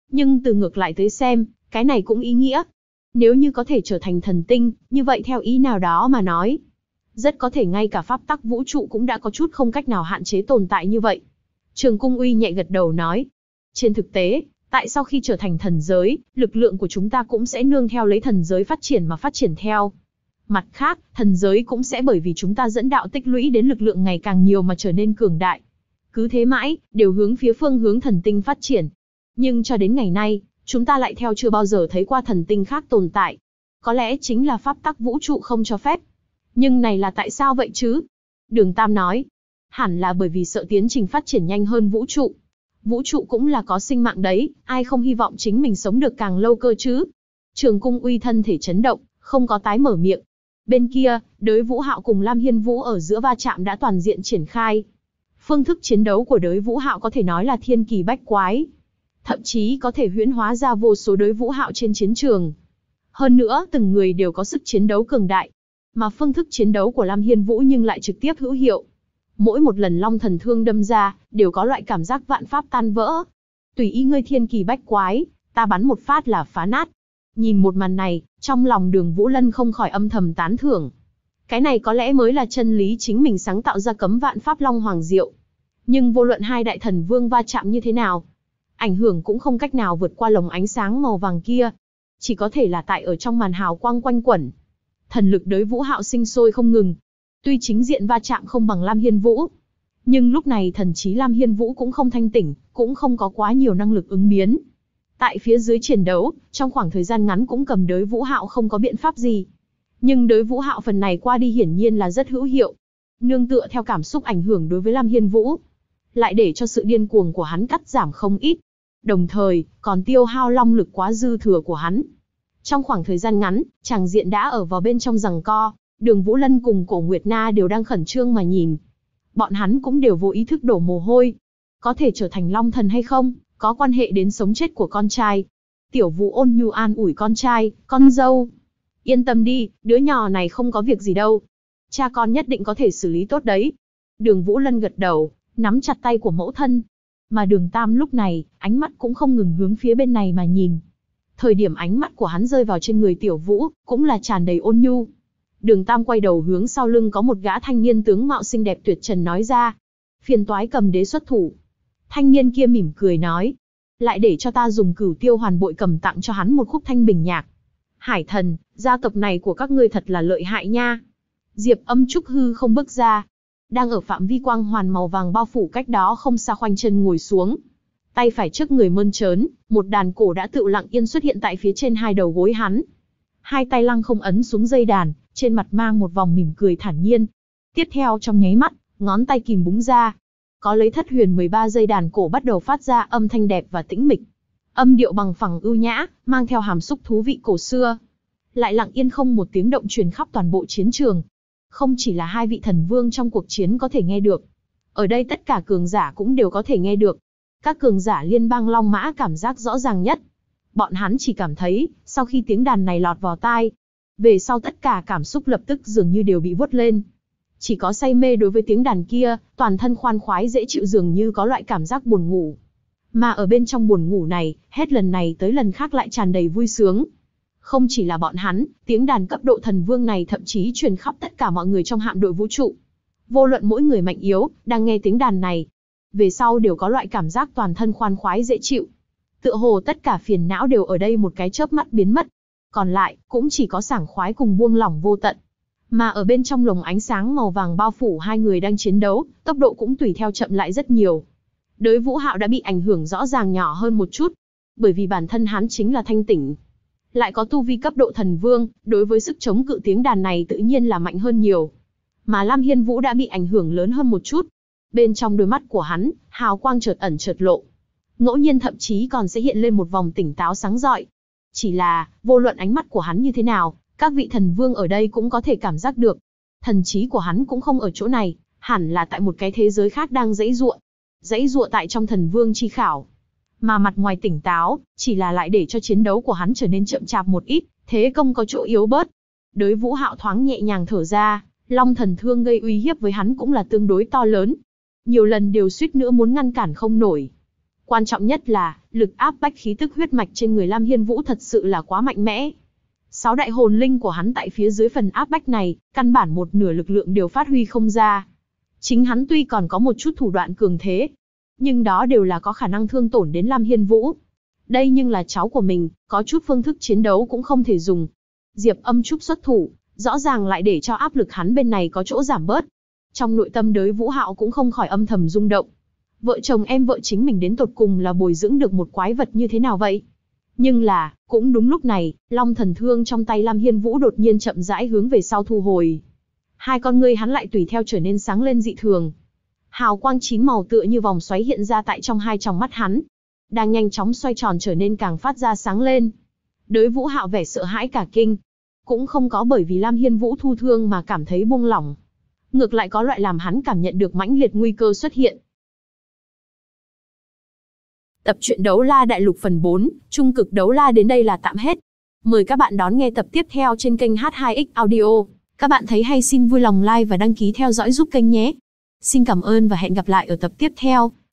Nhưng từ ngược lại tới xem, cái này cũng ý nghĩa. Nếu như có thể trở thành thần tinh, như vậy theo ý nào đó mà nói, rất có thể ngay cả pháp tắc vũ trụ cũng đã có chút không cách nào hạn chế tồn tại như vậy. Trường Cung Uy nhẹ gật đầu nói. Trên thực tế, tại sau khi trở thành thần giới, lực lượng của chúng ta cũng sẽ nương theo lấy thần giới phát triển mà phát triển theo. Mặt khác, thần giới cũng sẽ bởi vì chúng ta dẫn đạo tích lũy đến lực lượng ngày càng nhiều mà trở nên cường đại. Cứ thế mãi, đều hướng phía phương hướng thần tinh phát triển. Nhưng cho đến ngày nay, chúng ta lại theo chưa bao giờ thấy qua thần tinh khác tồn tại. Có lẽ chính là pháp tắc vũ trụ không cho phép. Nhưng này là tại sao vậy chứ? Đường Tam nói. Hẳn là bởi vì sợ tiến trình phát triển nhanh hơn vũ trụ. Vũ trụ cũng là có sinh mạng đấy, ai không hy vọng chính mình sống được càng lâu cơ chứ? Trường Cung Uy thân thể chấn động, không có tái mở miệng. Bên kia, Đới Vũ Hạo cùng Lam Hiên Vũ ở giữa va chạm đã toàn diện triển khai. Phương thức chiến đấu của Đới Vũ Hạo có thể nói là thiên kỳ bách quái. Thậm chí có thể huyễn hóa ra vô số Đới Vũ Hạo trên chiến trường. Hơn nữa, từng người đều có sức chiến đấu cường đại. Mà phương thức chiến đấu của Lam Hiên Vũ nhưng lại trực tiếp hữu hiệu. Mỗi một lần long thần thương đâm ra, đều có loại cảm giác vạn pháp tan vỡ. Tùy ý ngươi thiên kỳ bách quái, ta bắn một phát là phá nát. Nhìn một màn này, trong lòng Đường Vũ Lân không khỏi âm thầm tán thưởng. Cái này có lẽ mới là chân lý chính mình sáng tạo ra cấm vạn pháp long hoàng diệu. Nhưng vô luận hai đại thần vương va chạm như thế nào, ảnh hưởng cũng không cách nào vượt qua lồng ánh sáng màu vàng kia. Chỉ có thể là tại ở trong màn hào quang quanh quẩn. Thần lực Đới Vũ Hạo sinh sôi không ngừng. Tuy chính diện va chạm không bằng Lam Hiên Vũ, nhưng lúc này thần trí Lam Hiên Vũ cũng không thanh tỉnh, cũng không có quá nhiều năng lực ứng biến. Tại phía dưới chiến đấu, trong khoảng thời gian ngắn cũng cầm Đới Vũ Hạo không có biện pháp gì. Nhưng Đới Vũ Hạo phần này qua đi hiển nhiên là rất hữu hiệu. Nương tựa theo cảm xúc ảnh hưởng đối với Lam Hiên Vũ, lại để cho sự điên cuồng của hắn cắt giảm không ít. Đồng thời, còn tiêu hao long lực quá dư thừa của hắn. Trong khoảng thời gian ngắn, tràng diện đã ở vào bên trong giằng co. Đường Vũ Lân cùng Cổ Nguyệt Na đều đang khẩn trương mà nhìn. Bọn hắn cũng đều vô ý thức đổ mồ hôi. Có thể trở thành long thần hay không, có quan hệ đến sống chết của con trai. Tiểu Vũ ôn nhu an ủi con trai, con dâu. Yên tâm đi, đứa nhỏ này không có việc gì đâu. Cha con nhất định có thể xử lý tốt đấy. Đường Vũ Lân gật đầu, nắm chặt tay của mẫu thân. Mà Đường Tam lúc này, ánh mắt cũng không ngừng hướng phía bên này mà nhìn. Thời điểm ánh mắt của hắn rơi vào trên người Tiểu Vũ, cũng là tràn đầy ôn nhu. Đường Tam quay đầu hướng sau lưng có một gã thanh niên tướng mạo xinh đẹp tuyệt trần nói ra. Phiền toái Cầm Đế xuất thủ. Thanh niên kia mỉm cười nói. Lại để cho ta dùng Cửu Tiêu Hoàn Bội Cầm tặng cho hắn một khúc thanh bình nhạc. Hải Thần, gia tộc này của các ngươi thật là lợi hại nha. Diệp Âm Trúc hư không bước ra. Đang ở phạm vi quang hoàn màu vàng bao phủ cách đó không xa khoanh chân ngồi xuống. Tay phải trước người mơn trớn, một đàn cổ đã tựu lặng yên xuất hiện tại phía trên hai đầu gối hắn. Hai tay lăng không ấn xuống dây đàn, trên mặt mang một vòng mỉm cười thản nhiên. Tiếp theo trong nháy mắt, ngón tay kìm búng ra. Có lấy thất huyền 13 dây đàn cổ bắt đầu phát ra âm thanh đẹp và tĩnh mịch. Âm điệu bằng phẳng ưu nhã, mang theo hàm xúc thú vị cổ xưa. Lại lặng yên không một tiếng động truyền khắp toàn bộ chiến trường. Không chỉ là hai vị thần vương trong cuộc chiến có thể nghe được. Ở đây tất cả cường giả cũng đều có thể nghe được. Các cường giả liên bang Long Mã cảm giác rõ ràng nhất. Bọn hắn chỉ cảm thấy, sau khi tiếng đàn này lọt vào tai, về sau tất cả cảm xúc lập tức dường như đều bị vuốt lên. Chỉ có say mê đối với tiếng đàn kia, toàn thân khoan khoái dễ chịu dường như có loại cảm giác buồn ngủ. Mà ở bên trong buồn ngủ này, hết lần này tới lần khác lại tràn đầy vui sướng. Không chỉ là bọn hắn, tiếng đàn cấp độ thần vương này thậm chí truyền khắp tất cả mọi người trong hạm đội vũ trụ. Vô luận mỗi người mạnh yếu, đang nghe tiếng đàn này, về sau đều có loại cảm giác toàn thân khoan khoái dễ chịu. Tựa hồ tất cả phiền não đều ở đây một cái chớp mắt biến mất. Còn lại, cũng chỉ có sảng khoái cùng buông lỏng vô tận. Mà ở bên trong lồng ánh sáng màu vàng bao phủ hai người đang chiến đấu, tốc độ cũng tùy theo chậm lại rất nhiều. Đới Vũ Hạo đã bị ảnh hưởng rõ ràng nhỏ hơn một chút. Bởi vì bản thân hắn chính là thanh tỉnh. Lại có tu vi cấp độ thần vương, đối với sức chống cự tiếng đàn này tự nhiên là mạnh hơn nhiều. Mà Lam Hiên Vũ đã bị ảnh hưởng lớn hơn một chút. Bên trong đôi mắt của hắn, hào quang chợt ẩn chợt lộ. Ngẫu nhiên thậm chí còn sẽ hiện lên một vòng tỉnh táo sáng rọi. Chỉ là, vô luận ánh mắt của hắn như thế nào, các vị thần vương ở đây cũng có thể cảm giác được. Thần trí của hắn cũng không ở chỗ này, hẳn là tại một cái thế giới khác đang giãy giụa. Giãy giụa tại trong thần vương chi khảo. Mà mặt ngoài tỉnh táo, chỉ là lại để cho chiến đấu của hắn trở nên chậm chạp một ít, thế công có chỗ yếu bớt. Đới Vũ Hạo thoáng nhẹ nhàng thở ra, long thần thương gây uy hiếp với hắn cũng là tương đối to lớn. Nhiều lần đều suýt nữa muốn ngăn cản không nổi. Quan trọng nhất là, lực áp bách khí tức huyết mạch trên người Lam Hiên Vũ thật sự là quá mạnh mẽ. 6 đại hồn linh của hắn tại phía dưới phần áp bách này, căn bản một nửa lực lượng đều phát huy không ra. Chính hắn tuy còn có một chút thủ đoạn cường thế, nhưng đó đều là có khả năng thương tổn đến Lam Hiên Vũ. Đây nhưng là cháu của mình, có chút phương thức chiến đấu cũng không thể dùng. Diệp Âm Trúc xuất thủ, rõ ràng lại để cho áp lực hắn bên này có chỗ giảm bớt. Trong nội tâm Đới Vũ Hạo cũng không khỏi âm thầm rung động. Vợ chồng em vợ chính mình đến tột cùng là bồi dưỡng được một quái vật như thế nào vậy? Nhưng là, cũng đúng lúc này, Long Thần Thương trong tay Lam Hiên Vũ đột nhiên chậm rãi hướng về sau thu hồi. Hai con ngươi hắn lại tùy theo trở nên sáng lên dị thường. Hào quang 9 màu tựa như vòng xoáy hiện ra tại trong hai tròng mắt hắn, đang nhanh chóng xoay tròn trở nên càng phát ra sáng lên. Đới Vũ Hạo vẻ sợ hãi cả kinh, cũng không có bởi vì Lam Hiên Vũ thu thương mà cảm thấy buông lỏng. Ngược lại có loại làm hắn cảm nhận được mãnh liệt nguy cơ xuất hiện. Tập truyện Đấu La Đại Lục phần 4, Trung cực Đấu La đến đây là tạm hết. Mời các bạn đón nghe tập tiếp theo trên kênh H2X Audio. Các bạn thấy hay xin vui lòng like và đăng ký theo dõi giúp kênh nhé. Xin cảm ơn và hẹn gặp lại ở tập tiếp theo.